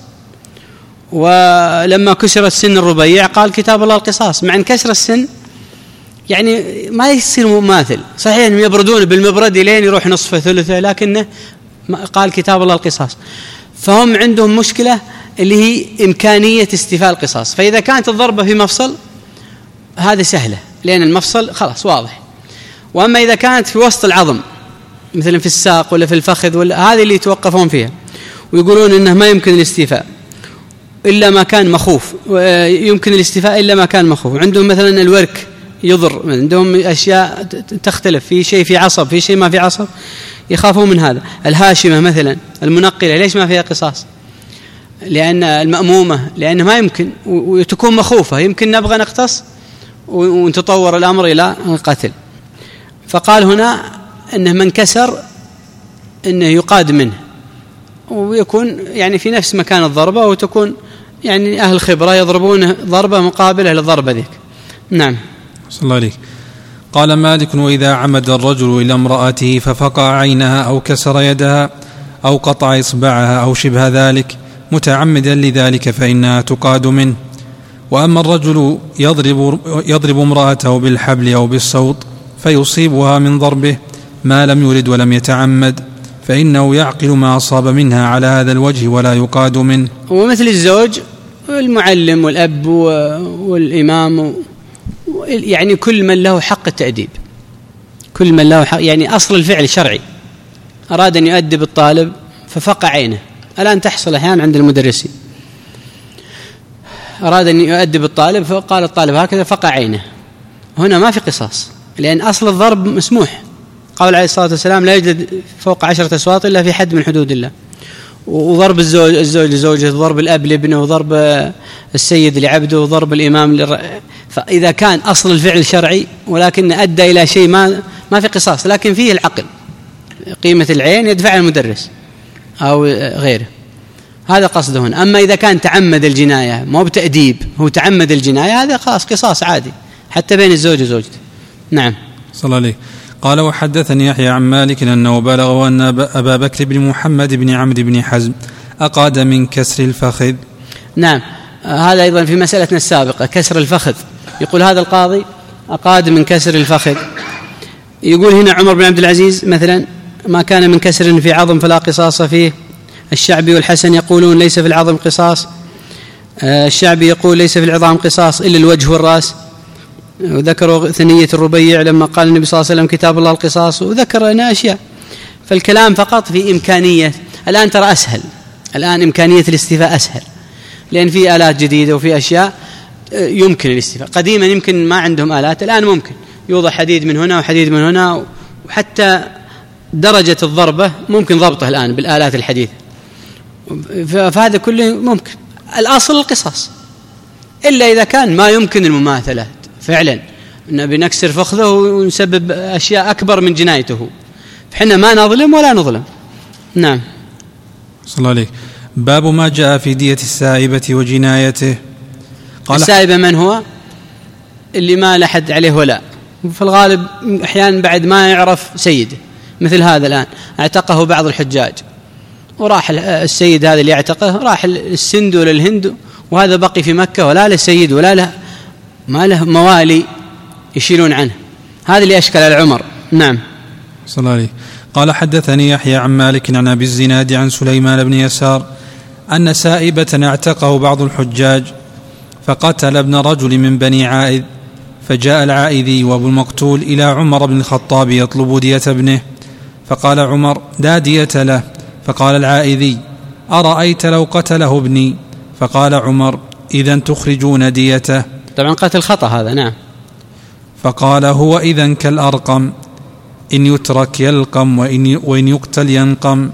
ولما كسرت سن الربيع قال كتاب الله القصاص، مع أن كسر السن يعني ما يصير مماثل، صحيح أنهم يبردون بالمبرد لين يروح نصفه ثلثه، لكنه قال كتاب الله القصاص. فهم عندهم مشكلة اللي هي إمكانية استيفاء القصاص، فإذا كانت الضربة في مفصل هذا سهلة لأن المفصل خلاص واضح، وأما إذا كانت في وسط العظم مثلا في الساق ولا في الفخذ ولا هذه اللي يتوقفون فيها ويقولون إنه ما يمكن الاستيفاء إلا ما كان مخوف، يمكن الاستيفاء إلا ما كان مخوف. عندهم مثلا الورك يضر، عندهم أشياء تختلف، في شيء في عصب في شيء ما في عصب، يخافون من هذا. الهاشمة مثلا المنقلة ليش ما فيها قصاص؟ لأن المأمومة لأنه ما يمكن وتكون مخوفة، يمكن نبغى نقتص ونتطور الأمر إلى القتل. فقال هنا أنه من كسر أنه يقاد منه ويكون يعني في نفس مكان الضربة، وتكون يعني أهل خبرة يضربون ضربة مقابلة للضربة ذيك. نعم. صلى الله عليه. قال مالك وإذا عمد الرجل إلى امرأته ففقع عينها أو كسر يدها أو قطع إصبعها أو شبه ذلك متعمدا لذلك فإنها تقاد منه. وأما الرجل يضرب, يضرب امرأته بالحبل أو بالصوت فيصيبها من ضربه ما لم يرد ولم يتعمد فإنه يعقل ما أصاب منها على هذا الوجه ولا يقاد منه. ومثل الزوج والمعلم والأب والإمام، يعني كل من له حق التأديب، كل من له حق، يعني أصل الفعل شرعي. أراد أن يؤدب الطالب ففقع عينه، الآن تحصل أحيانا عند المدرسين، أراد أن يؤدب الطالب فقال الطالب هكذا فقع عينه، هنا ما في قصاص، لأن أصل الضرب مسموح. قال عليه الصلاة والسلام لا يوجد فوق عشرة أصوات إلا في حد من حدود الله. وضرب الزوج الزوج لزوجه، ضرب الأب لابنه، وضرب السيد لعبده، وضرب الإمام للر... فإذا كان أصل الفعل شرعي ولكن أدى إلى شيء ما ما في قصاص، لكن فيه العقل، قيمة العين يدفعها المدرس أو غيره، هذا قصده هنا. أما إذا كان تعمد الجناية مو بتأديب، هو تعمد الجناية، هذا خلاص قصاص عادي حتى بين الزوج وزوجته. نعم. صلى الله عليه. قال وحدثني يحيى عن مالك أنه بلغ أن أبا بكر بن محمد بن عمرو بن حزم أقاد من كسر الفخذ. نعم، هذا أيضا في مسألتنا السابقة، كسر الفخذ. يقول هذا القاضي أقاد من كسر الفخذ. يقول هنا عمر بن عبد العزيز مثلا ما كان من كسر في عظم فلا قصاص فيه. الشعبي والحسن يقولون ليس في العظم قصاص. الشعبي يقول ليس في العظام قصاص إلا الوجه والرأس. وذكروا ثنية الربيع لما قال النبي صلى الله عليه وسلم كتاب الله القصاص، وذكر لنا أشياء. فالكلام فقط في إمكانية. الآن ترى أسهل، الآن إمكانية الاستيفاء أسهل، لأن في آلات جديدة وفي أشياء يمكن الاستيفاء. قديما يمكن ما عندهم آلات، الآن ممكن يوضع حديد من هنا وحديد من هنا، وحتى درجة الضربة ممكن ضبطه الآن بالآلات الحديثة. فهذا كله ممكن. الأصل القصاص، إلا إذا كان ما يمكن المماثلة فعلا، بنكسر فخذه ونسبب أشياء أكبر من جنايته، فحنا ما نظلم ولا نظلم. نعم. صلى الله عليه. باب ما جاء في دية السائبة وجنايته. قال السائبة من هو؟ اللي ما لحد عليه ولا، في الغالب أحيانا بعد ما يعرف سيده، مثل هذا الآن اعتقه بعض الحجاج وراح السيد هذا اللي يعتقه راح السند ولا الهند، وهذا بقي في مكة ولا له سيد ولا له ما له موالي يشيلون عنه. هذا اللي أشكل على عمر. نعم. صلى الله عليه. قال حدثني يحيى عن مالك عن أبي الزناد عن سليمان بن يسار أن سائبة اعتقه بعض الحجاج فقتل ابن رجل من بني عائذ، فجاء العائذي وابو المقتول إلى عمر بن الخطاب يطلب دية ابنه، فقال عمر لا دية له. فقال العائذي أرأيت لو قتله ابني؟ فقال عمر إذن تخرجون ديته. طبعا قتل خطأ هذا. نعم. فقال هو إذن كالأرقم، إن يترك يلقم وإن, وإن يقتل ينقم.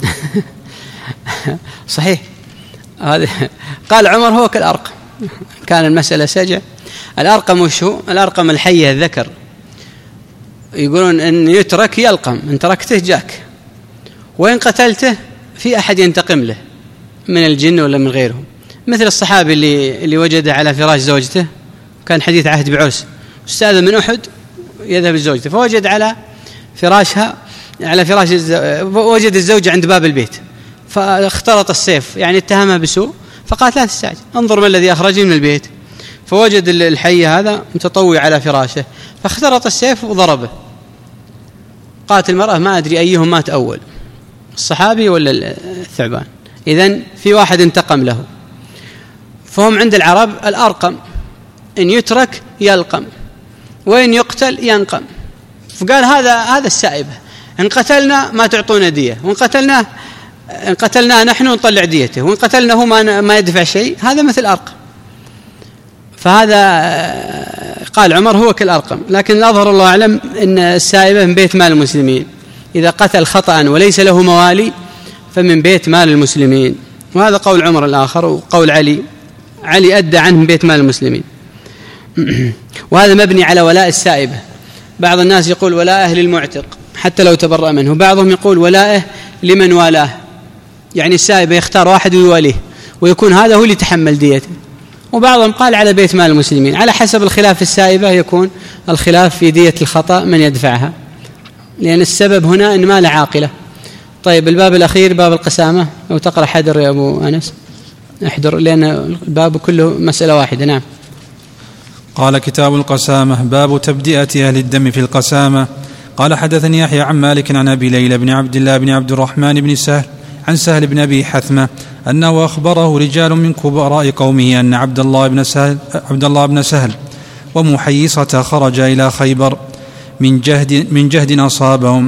صحيح. هذا قال عمر هو كالأرقم، كان المسألة سجع. الأرقم وشو؟ الأرقم الحية الذكر، يقولون إن يترك يلقم، إن تركته جاك، وإن قتلته في أحد ينتقم له من الجن ولا من غيرهم. مثل الصحابي اللي اللي وجد على فراش زوجته، كان حديث عهد بعرس، استأذن من أحد يذهب لزوجته، فوجد على فراشها على فراش وجد الزوجة عند باب البيت، فاختلط السيف، يعني اتهمها بسوء، فقالت لا تستعجل انظر ما الذي أخرجني من البيت. فوجد الحي هذا متطوي على فراشه، فاختلط السيف وضربه. قالت المرأة ما أدري أيهم مات أول، الصحابي ولا الثعبان. إذن في واحد انتقم له. فهم عند العرب الأرقم، إن يترك يلقم وإن يقتل ينقم. فقال هذا هذا السائبة، إن قتلنا ما تعطونا دية، وإن قتلناه إن قتلناه نحن نطلع ديته، وإن قتلناه ما ما يدفع شيء. هذا مثل أرقم. فهذا قال عمر هو كالأرقم، لكن أظهر الله أعلم أن السائبة من بيت مال المسلمين، إذا قتل خطأ وليس له موالي فمن بيت مال المسلمين. وهذا قول عمر الآخر، وقول علي علي أدى عنه من بيت مال المسلمين. وهذا مبني على ولاء السائبة. بعض الناس يقول ولاءه للمعتق حتى لو تبرأ منه، بعضهم يقول ولاءه لمن والاه، يعني السائبة يختار واحد ويواليه ويكون هذا هو اللي يتحمل ديته. وبعضهم قال على بيت مال المسلمين، على حسب الخلاف في السائبة يكون الخلاف في دية الخطأ من يدفعها، لأن السبب هنا إن مال عاقلة. طيب الباب الأخير باب القسامة، لو تقرأ حدر يا أبو أنس. احضر لأن الباب كله مسألة واحدة. نعم. قال كتاب القسامة. باب تبدئة أهل الدم في القسامة. قال حدثني يحيى عن مالك عن أبي ليلى بن عبد الله بن عبد الرحمن بن سهل عن سهل بن أبي حثمة أنه أخبره رجال من كبراء قومه أن عبد الله بن سهل, عبد الله بن سهل ومحيصة خرج إلى خيبر من جهد, من جهد أصابهم،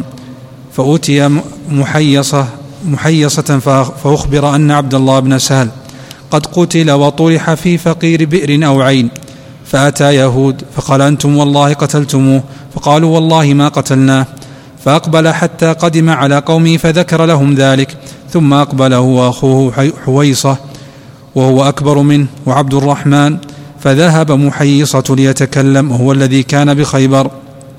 فأتي محيصة, محيصة فأخبر أن عبد الله بن سهل قد قتل وطرح في فقير بئر أو عين، فأتى يهود فقال أنتم والله قتلتموه، فقالوا والله ما قتلناه، فأقبل حتى قدم على قومه فذكر لهم ذلك، ثم أقبل هو أخوه حويصة وهو أكبر منه وعبد الرحمن، فذهب محيصة ليتكلم وهو الذي كان بخيبر،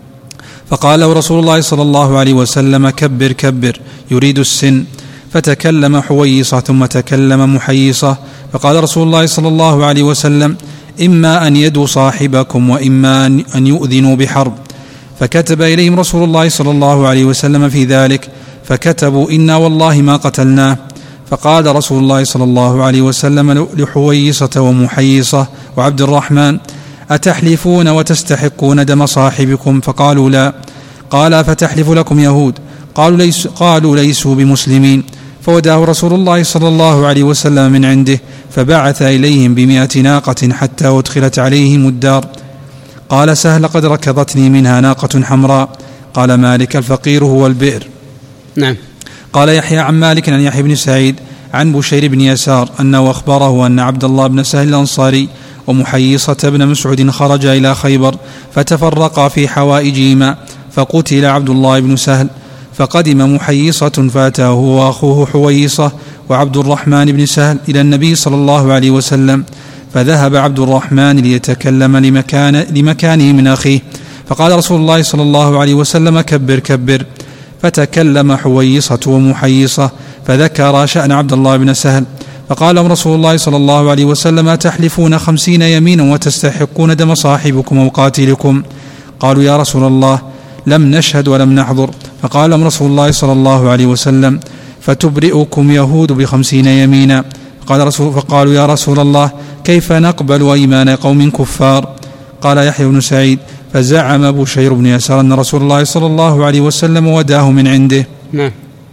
فقال له رسول الله صلى الله عليه وسلم كبر كبر يريد السن، فتكلم حويصة ثم تكلم محيصة، فقال رسول الله صلى الله عليه وسلم إما أن يدوا صاحبكم وإما أن يؤذنوا بحرب، فكتب إليهم رسول الله صلى الله عليه وسلم في ذلك، فكتبوا إنا والله ما قتلناه، فقال رسول الله صلى الله عليه وسلم لحويصة ومحيصة وعبد الرحمن أتحلفون وتستحقون دم صاحبكم؟ فقالوا لا. قال فتحلف لكم يهود؟ قالوا, ليس قالوا ليسوا بمسلمين، فوداه رسول الله صلى الله عليه وسلم من عنده، فبعث إليهم بمئة ناقة حتى أدخلت عليهم الدار. قال سهل قد ركضتني منها ناقة حمراء. قال مالك الفقير هو البئر. نعم. قال يحيى عن مالك عن يحيى بن سعيد عن بشير بن يسار أنه أخبره أن عبد الله بن سهل الأنصاري ومحيصة بن مسعود خرج إلى خيبر فتفرقا في حوائجهما، فقتل عبد الله بن سهل، فقدم محيصة فأتاه هو وأخوه حويصة وعبد الرحمن بن سهل إلى النبي صلى الله عليه وسلم، فذهب عبد الرحمن ليتكلم لمكان لمكانه من أخيه، فقال رسول الله صلى الله عليه وسلم كبر كبر، فتكلم حويصة ومحيصة فذكر شأن عبد الله بن سهل، فقال لهم رسول الله صلى الله عليه وسلم تحلفون خمسين يمينا وتستحقون دم صاحبكم وقاتلكم؟ قالوا يا رسول الله لم نشهد ولم نحضر. فقال لهم رسول الله صلى الله عليه وسلم فتبرئكم يهود بخمسين يمينا. قال رسول فقالوا يا رسول الله كيف نقبل أيمان قوم كفار؟ قال يحيى بن سعيد فزعم بشير بن يسار أن رسول الله صلى الله عليه وسلم وداه من عنده. نعم.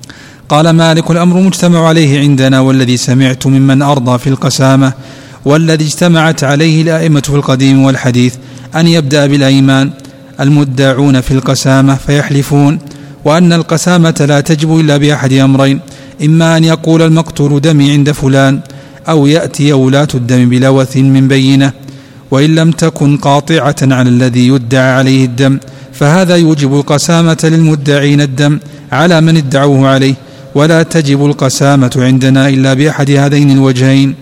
قال مالك الأمر مجتمع عليه عندنا، والذي سمعت ممن أرضى في القسامة والذي اجتمعت عليه الأئمة في القديم والحديث أن يبدأ بالأيمان المدعون في القسامة فيحلفون، وأن القسامة لا تجب إلا بأحد أمرين، إما أن يقول المقتول دمي عند فلان، أو يأتي ولاة الدم بلوث من بينة، وإن لم تكن قاطعة على الذي يدعى عليه الدم فهذا يوجب القسامة للمدعين الدم على من ادعوه عليه، ولا تجب القسامة عندنا إلا بأحد هذين الوجهين.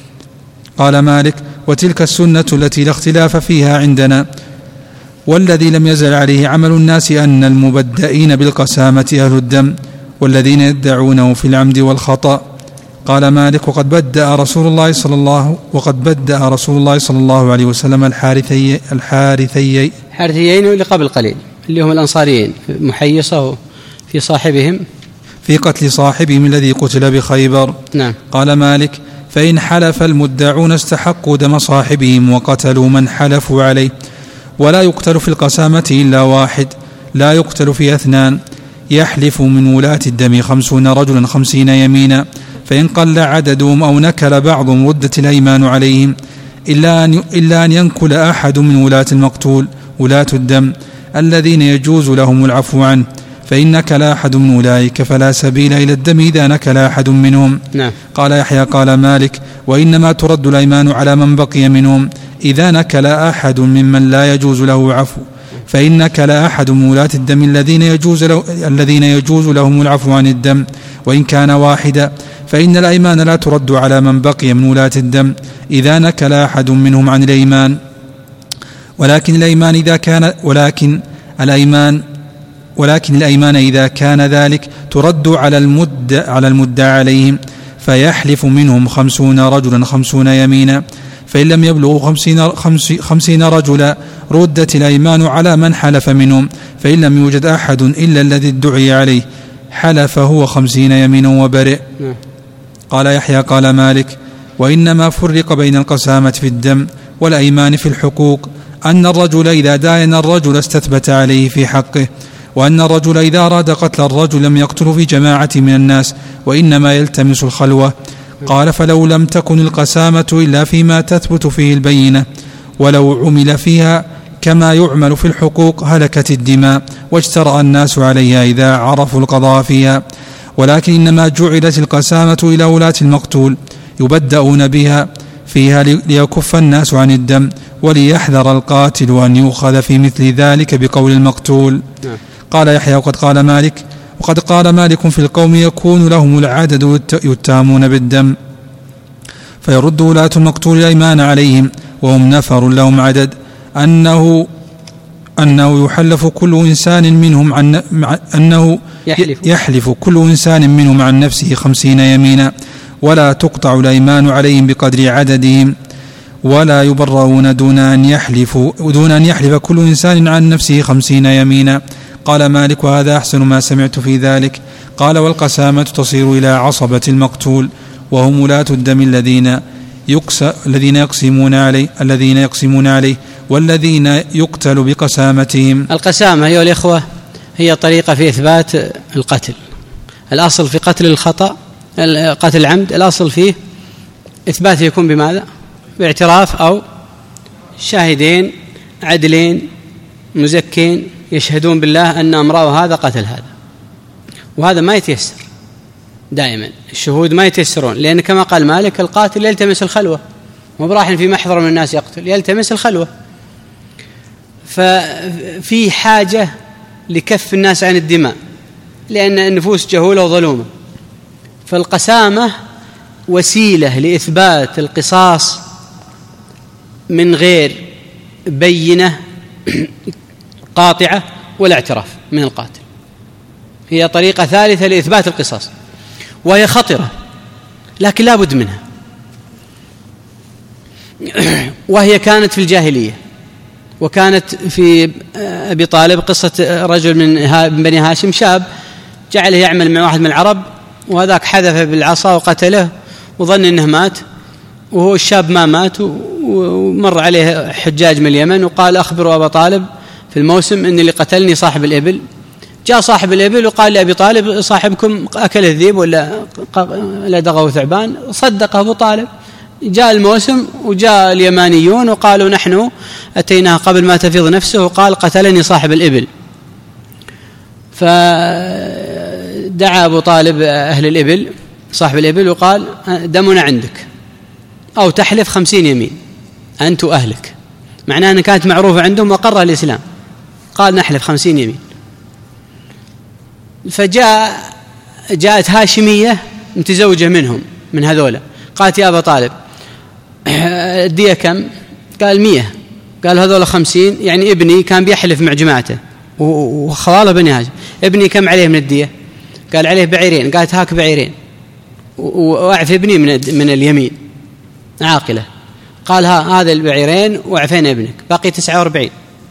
قال مالك وتلك السنة التي لا اختلاف فيها عندنا، والذي لم يزل عليه عمل الناس أن المبدئين بالقسامة أهل الدم، والذين يدعونه في العمد والخطأ. قال مالك وقد بدأ رسول الله صلى الله وقد بدأ رسول الله صلى الله عليه وسلم الحارثي الحارثي الحارثيين اللي قبل قليل اللي هم الأنصاريين، محيصة في صاحبهم في قتل صاحبهم الذي قتل بخيبر. نعم. قال مالك فإن حلف المدعون استحقوا دم صاحبهم وقتلوا من حلفوا عليه، ولا يقتل في القسامة إلا واحد، لا يقتل في اثنان، يحلف من ولاة الدم خمسون رجلا خمسين يمينا، فإن قل عددهم أو نكل بعضهم ردت الأيمان عليهم، إلا أن, إلا أن ينكل أحد من ولاة المقتول ولاة الدم الذين يجوز لهم العفو عنه، فإن نكل أحد من أولئك فلا سبيل إلى الدم إذا نكل أحد منهم. نعم. قال يحيى قال مالك وإنما ترد الأيمان على من بقي منهم إذا نكل أحد ممن لا يجوز له عفو، فإن نكل أحد من ولاة الدم الذين يجوز, له الذين يجوز لهم العفو عن الدم، وإن كان واحدا فإن الأيمان لا ترد على من بقي من ولاة الدم إذا نكل أحد منهم عن الأيمان، ولكن الأيمان إذا كان ولكن الأيمان ولكن الأيمان إذا كان ذلك ترد على المد على المدعى عليهم، فيحلف منهم خمسون رجلا خمسون يمينا، فإن لم يبلغوا خمسين, خمسين رجلا ردت الأيمان على من حلف منهم، فإن لم يوجد أحد إلا الذي ادعي عليه حلف هو خمسين يمينا وبرئ. قال يحيى قال مالك وإنما فرق بين القسامة في الدم والأيمان في الحقوق أن الرجل إذا داين الرجل استثبت عليه في حقه، وأن الرجل إذا أراد قتل الرجل لم يقتله في جماعة من الناس وإنما يلتمس الخلوة. قال: فلو لم تكن القسامة إلا فيما تثبت فيه البينة، ولو عمل فيها كما يعمل في الحقوق هلكت الدماء واجترأ الناس عليها إذا عرفوا القضاء فيها. ولكن إنما جعلت القسامة إلى ولاة المقتول يبدأون بها فيها ليكف الناس عن الدم، وليحذر القاتل أن يؤخذ في مثل ذلك بقول المقتول. قال يحيى: وقد قال مالك وقد قال مالك في القوم يكون لهم العدد يتهمون بالدم، فيرد ولاة المقتول الأيمان عليهم وهم نفر لهم عدد، أنه أنه يحلف كل إنسان منهم عن أنه يحلف, يحلف كل إنسان منهم عن نفسه خمسين يمينا، ولا تقطع الأيمان عليهم بقدر عددهم، ولا يبرؤون دون أن يحلفوا دون أن يحلف كل إنسان عن نفسه خمسين يمينا. قال مالك: وهذا أحسن ما سمعت في ذلك. قال: والقسامة تصير إلى عصبة المقتول وهم ولاة الدم الذين يقس الذين يقسمون عليه الذين يقسمون عليه والذين يقتل بقسامتهم. القسامة أيها الإخوة هي طريقة في إثبات القتل. الأصل في قتل الخطأ قتل العمد الأصل فيه إثباته يكون بماذا؟ باعتراف أو شاهدين عدلين مزكين يشهدون بالله أن أمره هذا قتل هذا، وهذا ما يتيسر دائما، الشهود ما يتيسرون، لأن كما قال مالك: القاتل يلتمس الخلوة، مبراح في محضر من الناس يقتل، يلتمس الخلوة، ففي حاجة لكف الناس عن الدماء لأن النفوس جهولة وظلومة. فالقسامة وسيلة لإثبات القصاص من غير بينة قاطعة ولا اعتراف من القاتل، هي طريقة ثالثة لإثبات القصاص، وهي خطرة لكن لا بد منها. وهي كانت في الجاهلية، وكانت في أبي طالب قصة رجل من بني هاشم شاب جعله يعمل مع واحد من العرب، وهذاك حذف بالعصا وقتله وظن أنه مات، وهو الشاب ما مات، ومر عليه حجاج من اليمن وقال: أخبروا أبا طالب في الموسم أن اللي قتلني صاحب الإبل. جاء صاحب الإبل وقال لأبي طالب: صاحبكم أكل الذيب ولا لدغه ثعبان. صدقه أبو طالب. جاء الموسم وجاء اليمانيون وقالوا: نحن أتيناه قبل ما تفيض نفسه وقال قتلني صاحب الإبل. فدعا أبو طالب أهل الإبل صاحب الإبل وقال: دمنا عندك، أو تحلف خمسين يمين أنت وأهلك، معناه أنها كانت معروفة عندهم وقرها الإسلام. قال: نحلف خمسين يمين. فجاء جاءت هاشمية متزوجة منهم من هذولا، قالت: يا أبا طالب الدية كم؟ قال: مية. قال: هذولا خمسين، يعني ابني كان بيحلف مع جماعته وخواله بني هاشم، ابني كم عليه من الدية؟ قال: عليه بعيرين. قالت: هاك بعيرين وأعف ابني من من اليمين عاقلة. قال: ها هذا البعيرين وعفين ابنك، باقي تسعة وأربعين.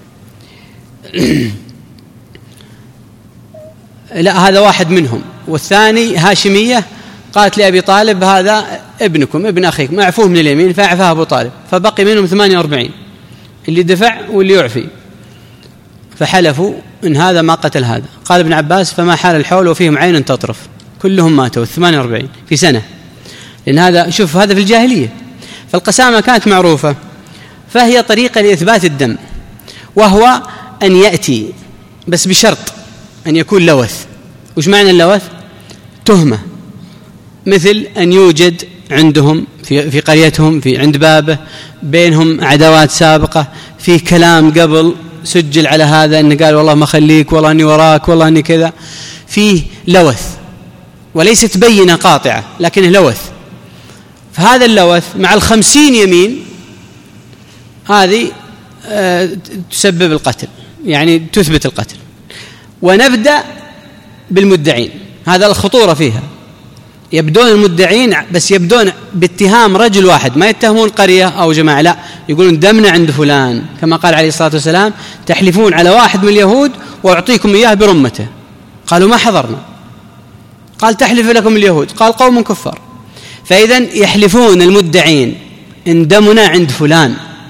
لا هذا واحد منهم، والثاني هاشمية قالت لأبي طالب: هذا ابنكم ابن أخيك ما عفوه من اليمين، فعفاه أبو طالب، فبقي منهم ثمانية وأربعين اللي دفع واللي يعفي. فحلفوا إن هذا ما قتل هذا. قال ابن عباس: فما حال الحول وفيهم عين تطرف، كلهم ماتوا ثمانية وأربعين في سنة، لأن هذا شوف هذا في الجاهلية. فالقسامة كانت معروفة، فهي طريقة لإثبات الدم، وهو أن يأتي بس بشرط أن يكون لوث. وش معنى اللوث؟ تهمة، مثل أن يوجد عندهم في في قريتهم في عند بابه بينهم عداوات سابقة، في كلام قبل سجل على هذا أنه قال والله ما خليك، والله أني وراك، والله أني كذا، فيه لوث وليست بينة قاطعة لكنه لوث. فهذا اللوث مع الخمسين يمين هذه أه تسبب القتل، يعني تثبت القتل. ونبدأ بالمدعين، هذا الخطورة فيها. يبدون المدعين بس يبدون باتهام رجل واحد، ما يتهمون قرية أو جماعة، لا، يقولون دمنا عند فلان، كما قال عليه الصلاة والسلام: تحلفون على واحد من اليهود وأعطيكم إياه برمته. قالوا: ما حضرنا. قال: تحلف لكم اليهود. قال: قوم كفار. فإذا يحلفون المدعين إن دمنا عند فلان،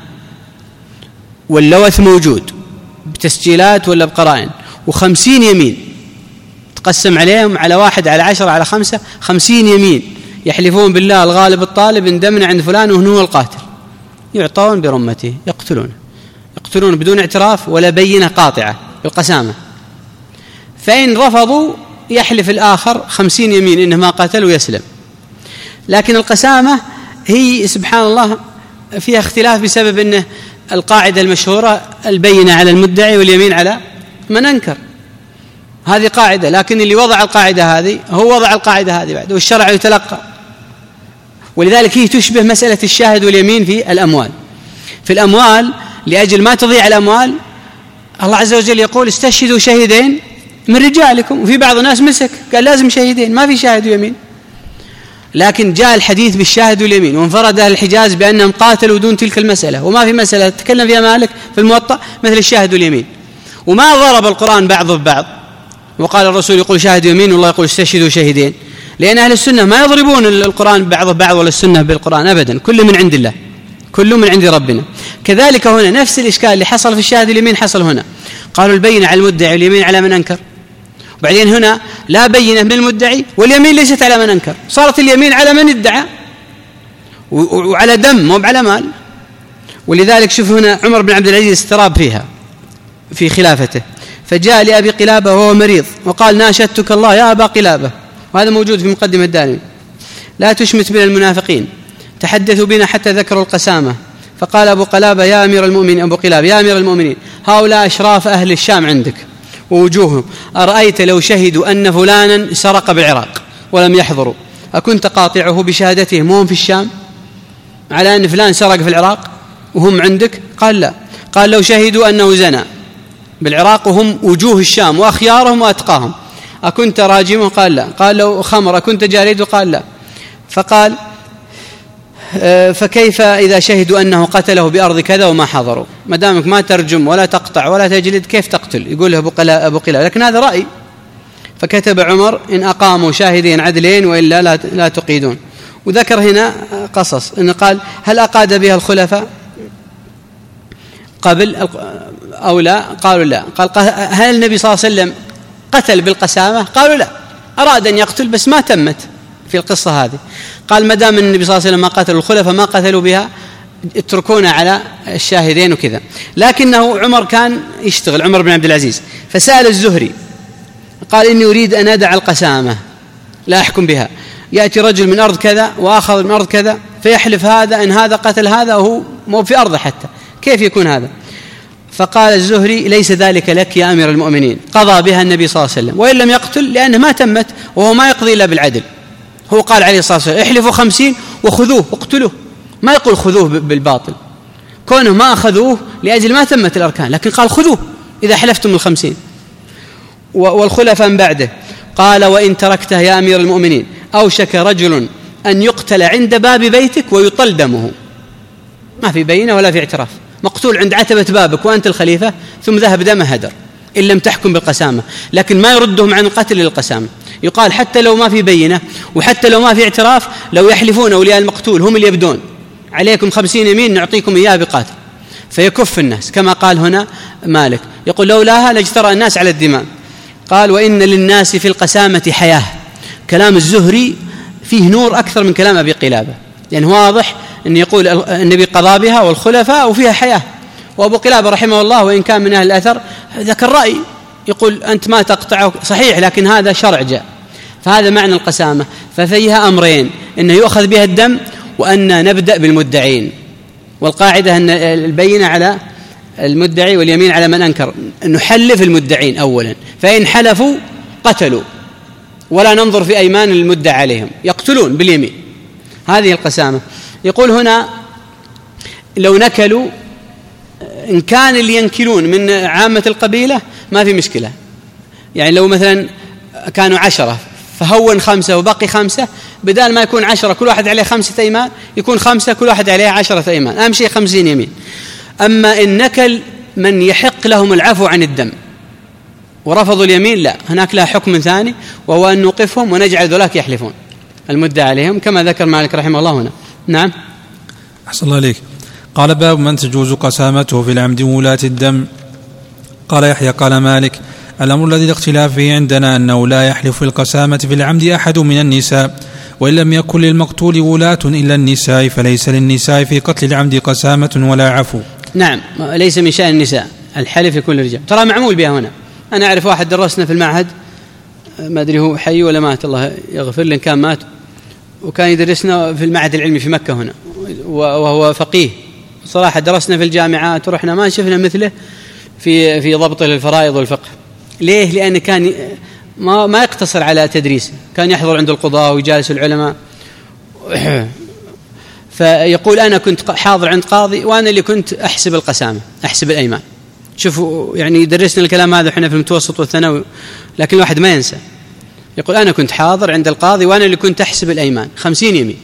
واللوث موجود بتسجيلات ولا بقرائن، وخمسين يمين تقسم عليهم، على واحد على عشرة على خمسة، خمسين يمين يحلفون بالله الغالب الطالب إن دمنا عند فلان وهو هو القاتل، يعطون برمته يقتلونه، يقتلون بدون اعتراف ولا بينة قاطعة بالقسامة. فإن رفضوا يحلف الآخر خمسين يمين إنه ما قتل ويسلم. لكن القسامة هي سبحان الله فيها اختلاف بسبب أنه القاعدة المشهورة البينة على المدعي واليمين على من أنكر، هذه قاعدة، لكن اللي وضع القاعدة هذه هو وضع القاعدة هذه بعد، والشرع يتلقى. ولذلك هي تشبه مسألة الشاهد واليمين في الأموال. في الأموال لأجل ما تضيع الأموال الله عز وجل يقول استشهدوا شهيدين من رجالكم، وفي بعض الناس مسك قال لازم شهيدين، ما في شاهد ويمين. لكن جاء الحديث بالشاهد واليمين، وانفرد أهل الحجاز بأنهم قاتلوا دون تلك المسألة، وما في مسألة تكلم فيها مالك في الموطأ مثل الشاهد واليمين. وما ضرب القرآن بعض ببعض وقال الرسول يقول شاهد يمين والله يقول استشهدوا شهيدين، لأن أهل السنة ما يضربون القرآن بعض ببعض ولا السنة بالقرآن أبدا، كل من عند الله، كل من عند ربنا. كذلك هنا نفس الإشكال اللي حصل في الشاهد واليمين حصل هنا، قالوا البينة على المدعي واليمين على من أنكر، وبعدين هنا لا بينة من المدعي واليمين ليست على من أنكر، صارت اليمين على من ادعى وعلى دم مو على مال. ولذلك شوف هنا عمر بن عبد العزيز استراب فيها في خلافته، فجاء لأبي قلابة وهو مريض وقال ناشدتك الله يا أبا قلابة، وهذا موجود في مقدمة الدارمي، لا تشمت بنا المنافقين، تحدثوا بنا حتى ذكروا القسامة. فقال أبو قلابة يا أمير المؤمنين، أبو قلابة يا أمير المؤمنين هؤلاء أشراف أهل الشام عندك ووجوههم، أرأيت لو شهدوا أن فلانا سرق بالعراق ولم يحضروا أكنت قاطعه بشهادتهم وهم في الشام على أن فلان سرق في العراق وهم عندك؟ قال لا. قال لو شهدوا أنه زنى بالعراق وهم وجوه الشام وأخيارهم وأتقاهم أكنت راجمه؟ قال لا. قال لو خمر أكنت جاريده؟ قال لا. فقال فكيف إذا شهدوا أنه قتله بأرض كذا وما حضروا؟ ما دامك ما ترجم ولا تقطع ولا تجلد كيف تقتل؟ يقول له أبو قلابة، لكن هذا رأي. فكتب عمر إن أقاموا شاهدين عدلين وإلا لا, لا تقيدون. وذكر هنا قصص إن قال هل أقاد بها الخلفاء قبل أو لا؟ قالوا لا. قال هل النبي صلى الله عليه وسلم قتل بالقسامة؟ قالوا لا، أراد أن يقتل بس ما تمت في القصة هذه. قال ما دام النبي صلى الله عليه وسلم ما قتلوا الخلفاء ما قتلوا بها اتركونا على الشاهدين وكذا. لكنه عمر كان يشتغل، عمر بن عبد العزيز، فسأل الزهري قال إني أريد أن أدع القسامة لا أحكم بها، يأتي رجل من أرض كذا وآخر من أرض كذا فيحلف هذا إن هذا قتل هذا وهو مو في أرضه حتى، كيف يكون هذا؟ فقال الزهري ليس ذلك لك يا أمير المؤمنين، قضى بها النبي صلى الله عليه وسلم وإن لم يقتل لأنه ما تمت، وهو ما يقضي إلا بالعدل. هو قال عليه الصلاة والسلام احلفوا خمسين وخذوه واقتلوه، ما يقول خذوه بالباطل، كونه ما أخذوه لأجل ما تمت الأركان، لكن قال خذوه إذا حلفتم الخمسين. والخلفاء من بعده قال وإن تركته يا أمير المؤمنين أوشك رجل أن يقتل عند باب بيتك ويطل دمه، ما في بينة ولا في اعتراف، مقتول عند عتبة بابك وأنت الخليفة ثم ذهب دمه هدر إن لم تحكم بالقسامة، لكن ما يردهم عن القتل للقسامة. يقال حتى لو ما في بينة وحتى لو ما في اعتراف، لو يحلفون أولياء المقتول هم اللي يبدون عليكم خمسين يمين نعطيكم إياه بقاتل، فيكف الناس كما قال هنا مالك، يقول لولاها لاجترأ الناس على الدماء. قال وإن للناس في القسامة حياة. كلام الزهري فيه نور أكثر من كلام أبي قلابة، يعني واضح أن يقول النبي قضى بها والخلفاء وفيها حياة. وأبو قلابة رحمه الله وإن كان من أهل الأثر ذكر رأي يقول أنت ما تقطعه صحيح، لكن هذا شرع جاء، فهذا معنى القسامة. ففيها أمرين، أنه يؤخذ بها الدم وأن نبدأ بالمدعين، والقاعدة أن البينة على المدعي واليمين على من أنكر، نحلف المدعين أولا، فإن حلفوا قتلوا ولا ننظر في أيمان المدعى عليهم، يقتلون باليمين. هذه القسامة. يقول هنا لو نكلوا، إن كان اللي ينكلون من عامة القبيلة ما في مشكلة، يعني لو مثلا كانوا عشرة فهون خمسة وبقي خمسة، بدال ما يكون عشرة كل واحد عليه خمسة أيمان يكون خمسة كل واحد عليه عشرة أيمان، أهم شيء خمسين يمين. أما إن نكل من يحق لهم العفو عن الدم ورفضوا اليمين لا، هناك لها حكم ثاني، وهو أن نوقفهم ونجعل ذولاك يحلفون المدعى عليهم كما ذكر مالك رحمه الله هنا. نعم. أحسن الله عليك. قال باب من تجوز قسامته في العمد ولاة الدم. قال يحيى قال مالك الأمر الذي الاختلاف فيه عندنا أنه لا يحلف في القسامة في العمد أحد من النساء، وإن لم يكن للمقتول ولاة إلا النساء فليس للنساء في قتل العمد قسامة ولا عفو. نعم، ليس من شأن النساء الحلف يكون للرجال، ترى معمول بها هنا. أنا أعرف واحد درسنا في المعهد، ما أدري هو حي ولا مات الله يغفر له، كان مات، وكان يدرسنا في المعهد العلمي في مكة هنا، وهو فقيه صراحة. درسنا في الجامعات ورحنا ما شفنا مثله في في ضبط الفرائض والفقه. ليه؟ لأن كان ما ما يقتصر على تدريس، كان يحضر عند القضاة ويجالس العلماء. فيقول أنا كنت حاضر عند قاضي وأنا اللي كنت أحسب القسامة، أحسب الأيمان. شوفوا يعني يدرسنا الكلام هذا وحنا في المتوسط والثانوي، لكن الواحد ما ينسى. يقول أنا كنت حاضر عند القاضي وأنا اللي كنت أحسب الأيمان، خمسين يمين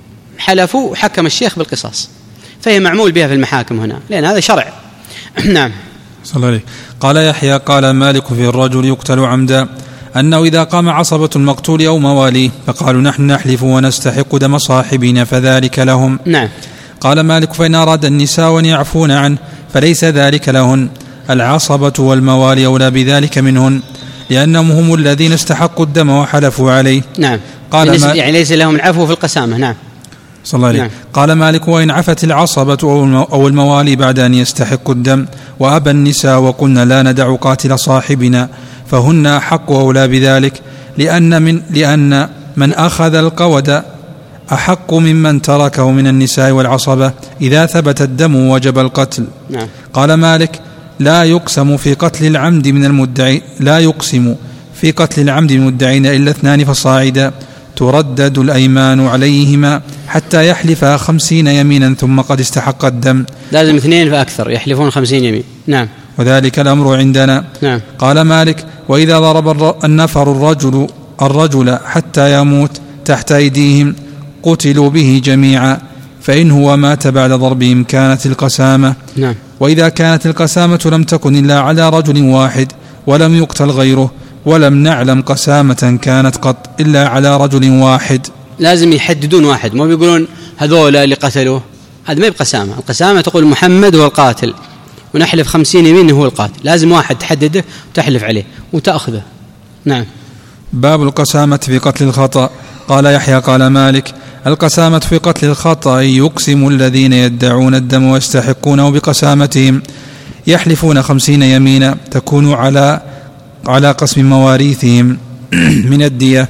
حلفوا وحكم الشيخ بالقصاص، فهي معمول بها في المحاكم هنا لأن هذا شرع. نعم. صلى الله عليه. قال يحيى قال مالك في الرجل يقتل عمدا أنه إذا قام عصبة المقتول أو مواليه فقالوا نحن نحلف ونستحق دم صاحبنا فذلك لهم. نعم. قال مالك فإن أراد النساء أن يعفون عنه فليس ذلك لهن، العصبة والموالي أولى بذلك منهن لأنهم هم الذين استحقوا الدم وحلفوا عليه. نعم. قال ما يعني ليس لهم العفو في القسامة. نعم. صلى الله عليه. نعم. قال مالك وإن عفت العصبة أو الموالي بعد أن يستحقوا الدم وأبى النساء وقلنا لا ندع قاتل صاحبنا فهن أحق أولى بذلك، لأن من, لأن من أخذ القود أحق ممن تركه من النساء والعصبة إذا ثبت الدم وجب القتل. نعم. قال مالك لا يقسم في قتل العمد من المدعي لا يقسم في قتل العمد من المدعين إلا اثنان فصاعدا، تردد الأيمان عليهما حتى يحلف خمسين يمينا ثم قد استحق الدم. لازم اثنين فأكثر يحلفون خمسين يمين. نعم. وذلك الأمر عندنا. نعم. قال مالك وإذا ضرب النفر الرجل الرجل حتى يموت تحت أيديهم قتلوا به جميعا، فإن هو مات بعد ضربهم كانت القسامة. نعم. وإذا كانت القسامة لم تكن إلا على رجل واحد ولم يقتل غيره ولم نعلم قسامة كانت قط إلا على رجل واحد. لازم يحددون واحد، مو بيقولون هذول اللي قتلوه، هذا ما بقسامة. القسامة تقول محمد هو القاتل ونحلف خمسين يمين هو القاتل، لازم واحد تحدده وتحلف عليه وتأخذه. نعم. باب القسامة في قتل الخطأ. قال يحيى قال مالك القسامة في قتل الخطأ يقسم الذين يدعون الدم ويستحقونه بقسامتهم، يحلفون خمسين يمينا تكون على على قسم مواريثهم من الدية،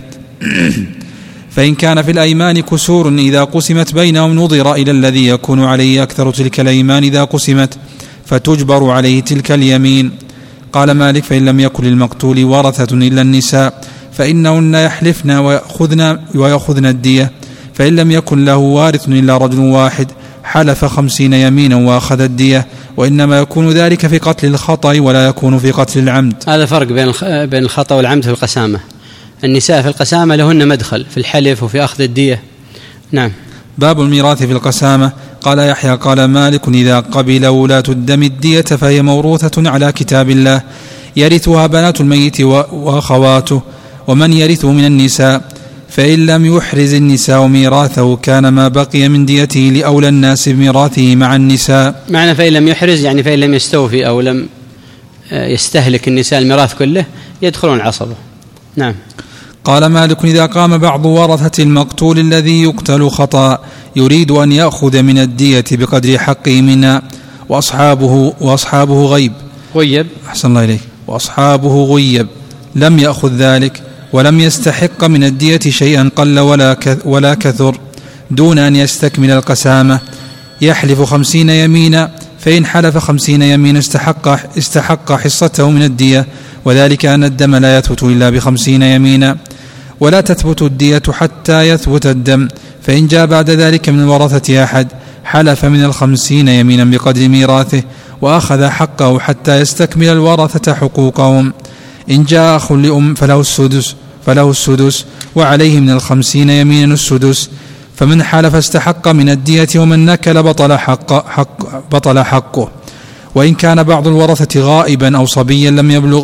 فإن كان في الأيمان كسور إذا قسمت بينهم نظر إلى الذي يكون عليه أكثر تلك الأيمان إذا قسمت فتجبر عليه تلك اليمين. قال مالك فإن لم يكن للمقتول ورثة إلا النساء فإنهن يحلفن ويأخذن, ويأخذن الدية، فإن لم يكن له وارث إلا رجل واحد حلف خمسين يمينا وأخذ الدية، وإنما يكون ذلك في قتل الخطأ ولا يكون في قتل العمد. هذا فرق بين الخطأ والعمد في القسامة. النساء في القسامة لهن مدخل في الحلف وفي أخذ الدية. نعم. باب الميراث في القسامة. قال يحيى قال مالك إذا قبل ولاة الدم الدية فهي موروثة على كتاب الله، يرثها بنات الميت وأخواته ومن يرثه من النساء، فإن لم يحرز النساء ميراثه كان ما بقي من ديته لأولى الناس بميراثه مع النساء. معنى فإن لم يحرز يعني فإن لم يستوفي أو لم يستهلك النساء الميراث كله يدخلون عصبه. نعم. قال مالك إذا قام بعض ورثة المقتول الذي يقتل خطأ يريد أن يأخذ من الدية بقدر حقه منها وأصحابه, وأصحابه غيب غيب أحسن الله إليك وأصحابه غيب لم يأخذ ذلك ولم يستحق من الدية شيئا قل ولا ولا كثر دون أن يستكمل القسامة، يحلف خمسين يمينا، فإن حلف خمسين يمين استحق, استحق حصته من الدية، وذلك أن الدم لا يثبت إلا بخمسين يمينا، ولا تثبت الدية حتى يثبت الدم، فإن جاء بعد ذلك من الورثة أحد حلف من الخمسين يمينا بقدر ميراثه وأخذ حقه حتى يستكمل الورثة حقوقهم. إن جاء أخ لأم فله السدس فله السدس وعليه من الخمسين يمينا السدس، فمن حلف استحق من الدية ومن نكل بطل, حق حق بطل حقه. وإن كان بعض الورثة غائبا أو صبيا لم يبلغ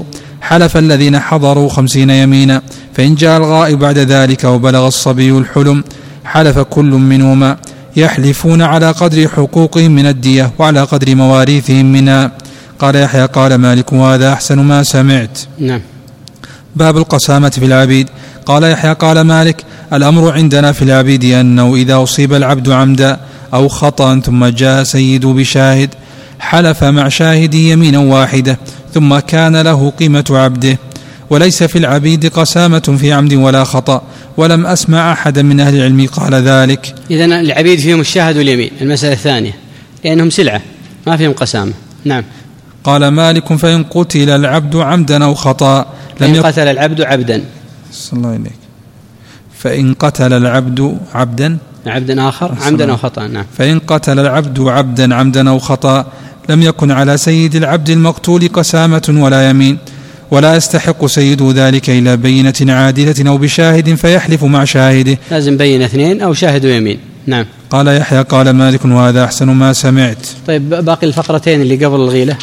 حلف الذين حضروا خمسين يمينا، فإن جاء الغائب بعد ذلك وبلغ الصبي الحلم حلف كل منهما، يحلفون على قدر حقوقهم من الدية وعلى قدر مواريثهم منها. قال يحيى قال مالك وهذا أحسن ما سمعت. نعم. باب القسامة في العبيد. قال يحيى قال مالك الأمر عندنا في العبيد أنه إذا أصيب العبد عمدا أو خطأ ثم جاء سيد بشاهد حلف مع شاهد يمينا واحدة ثم كان له قيمة عبده، وليس في العبيد قسامة في عمد ولا خطأ، ولم أسمع أحدا من أهل العلم قال ذلك. إذن العبيد فيهم الشاهد واليمين، المسألة الثانية، لأنهم سلعة ما فيهم قسامة. نعم. قال مالك فإن قتل العبد عمدا أو خطأ لم يق... قتل العبد عبدا صلى الله عليك فإن قتل العبد عبدا عبدا آخر عمدا أو خطأ. نعم. فإن قتل العبد عبدا عمدا أو خطأ لم يكن على سيد العبد المقتول قسامة ولا يمين، ولا يستحق سيد ذلك إلا بينة عادلة أو بشاهد فيحلف مع شاهده. لازم بين اثنين أو شاهد ويمين. نعم. قال يحيى قال مالك وهذا أحسن ما سمعت. طيب باقي الفقرتين اللي قبل الغيلة.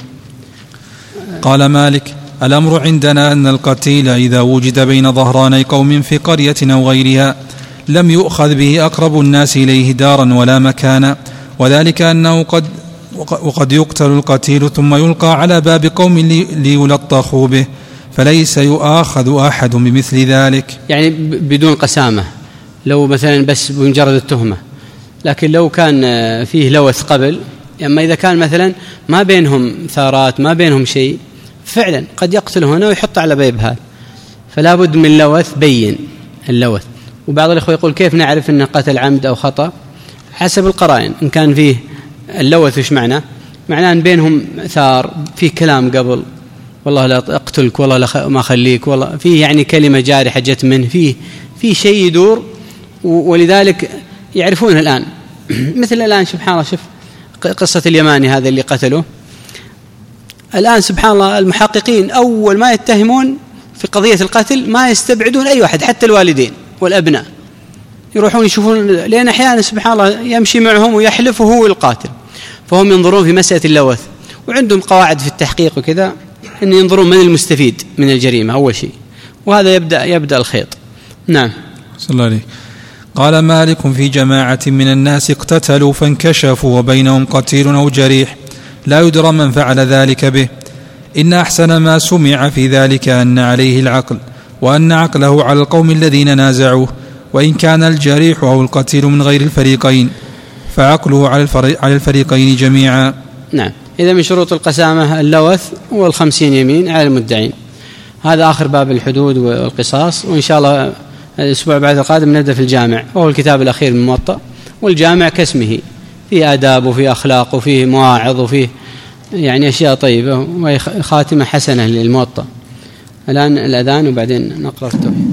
قال مالك الأمر عندنا أن القتيل إذا وجد بين ظهراني قوم في قرية أو غيرها لم يؤخذ به أقرب الناس إليه دارا ولا مكانا، وذلك أنه قد وقد يقتل القتيل ثم يلقى على باب قوم ليلطخوا به، فليس يؤاخذ أحد بمثل ذلك. يعني بدون قسامة، لو مثلا بس بمجرد التهمة، لكن لو كان فيه لوث قبل، أما إذا كان مثلا ما بينهم ثارات ما بينهم شيء فعلا قد يقتل هنا ويحط على باب هذا، فلا بد من لوث بين اللوث. وبعض الإخوة يقول كيف نعرف أنه قتل عمد أو خطأ؟ حسب القرائن. إن كان فيه اللوث وش معناه؟ معناه أن بينهم ثار، فيه كلام قبل والله لا أقتلك والله لا ما أخليك، والله فيه يعني كلمة جارحة جت منه، فيه فيه شيء يدور، ولذلك يعرفونه الآن. مثل الآن سبحان الله، شوف قصة اليماني هذا اللي قتله الآن سبحان الله، المحققين أول ما يتهمون في قضية القتل ما يستبعدون أي واحد، حتى الوالدين والأبناء يروحون يشوفون، لأن أحيانا سبحان الله يمشي معهم ويحلف وهو القاتل، فهم ينظرون في مسألة اللوث، وعندهم قواعد في التحقيق وكذا أن ينظرون من المستفيد من الجريمة أول شيء، وهذا يبدأ يبدأ الخيط. نعم. صلى الله عليه. قال مالك في جماعة من الناس اقتتلوا فانكشفوا وبينهم قتيل أو جريح لا يدرى من فعل ذلك به، إن أحسن ما سمع في ذلك أن عليه العقل، وأن عقله على القوم الذين نازعوه، وإن كان الجريح أو القتيل من غير الفريقين فعقله على الفريقين جميعا. نعم. إذا من شروط القسامة اللوث والخمسين يمين على المدعين. هذا آخر باب الحدود والقصاص، وإن شاء الله الأسبوع بعد القادم نبدأ في الجامع، وهو الكتاب الأخير من الموطأ. والجامع كاسمه، فيه آداب وفيه أخلاق وفيه مواعظ وفيه يعني أشياء طيبة وخاتمة حسنة للموطأ. الآن الأذان وبعدين نقرأ التوحيد.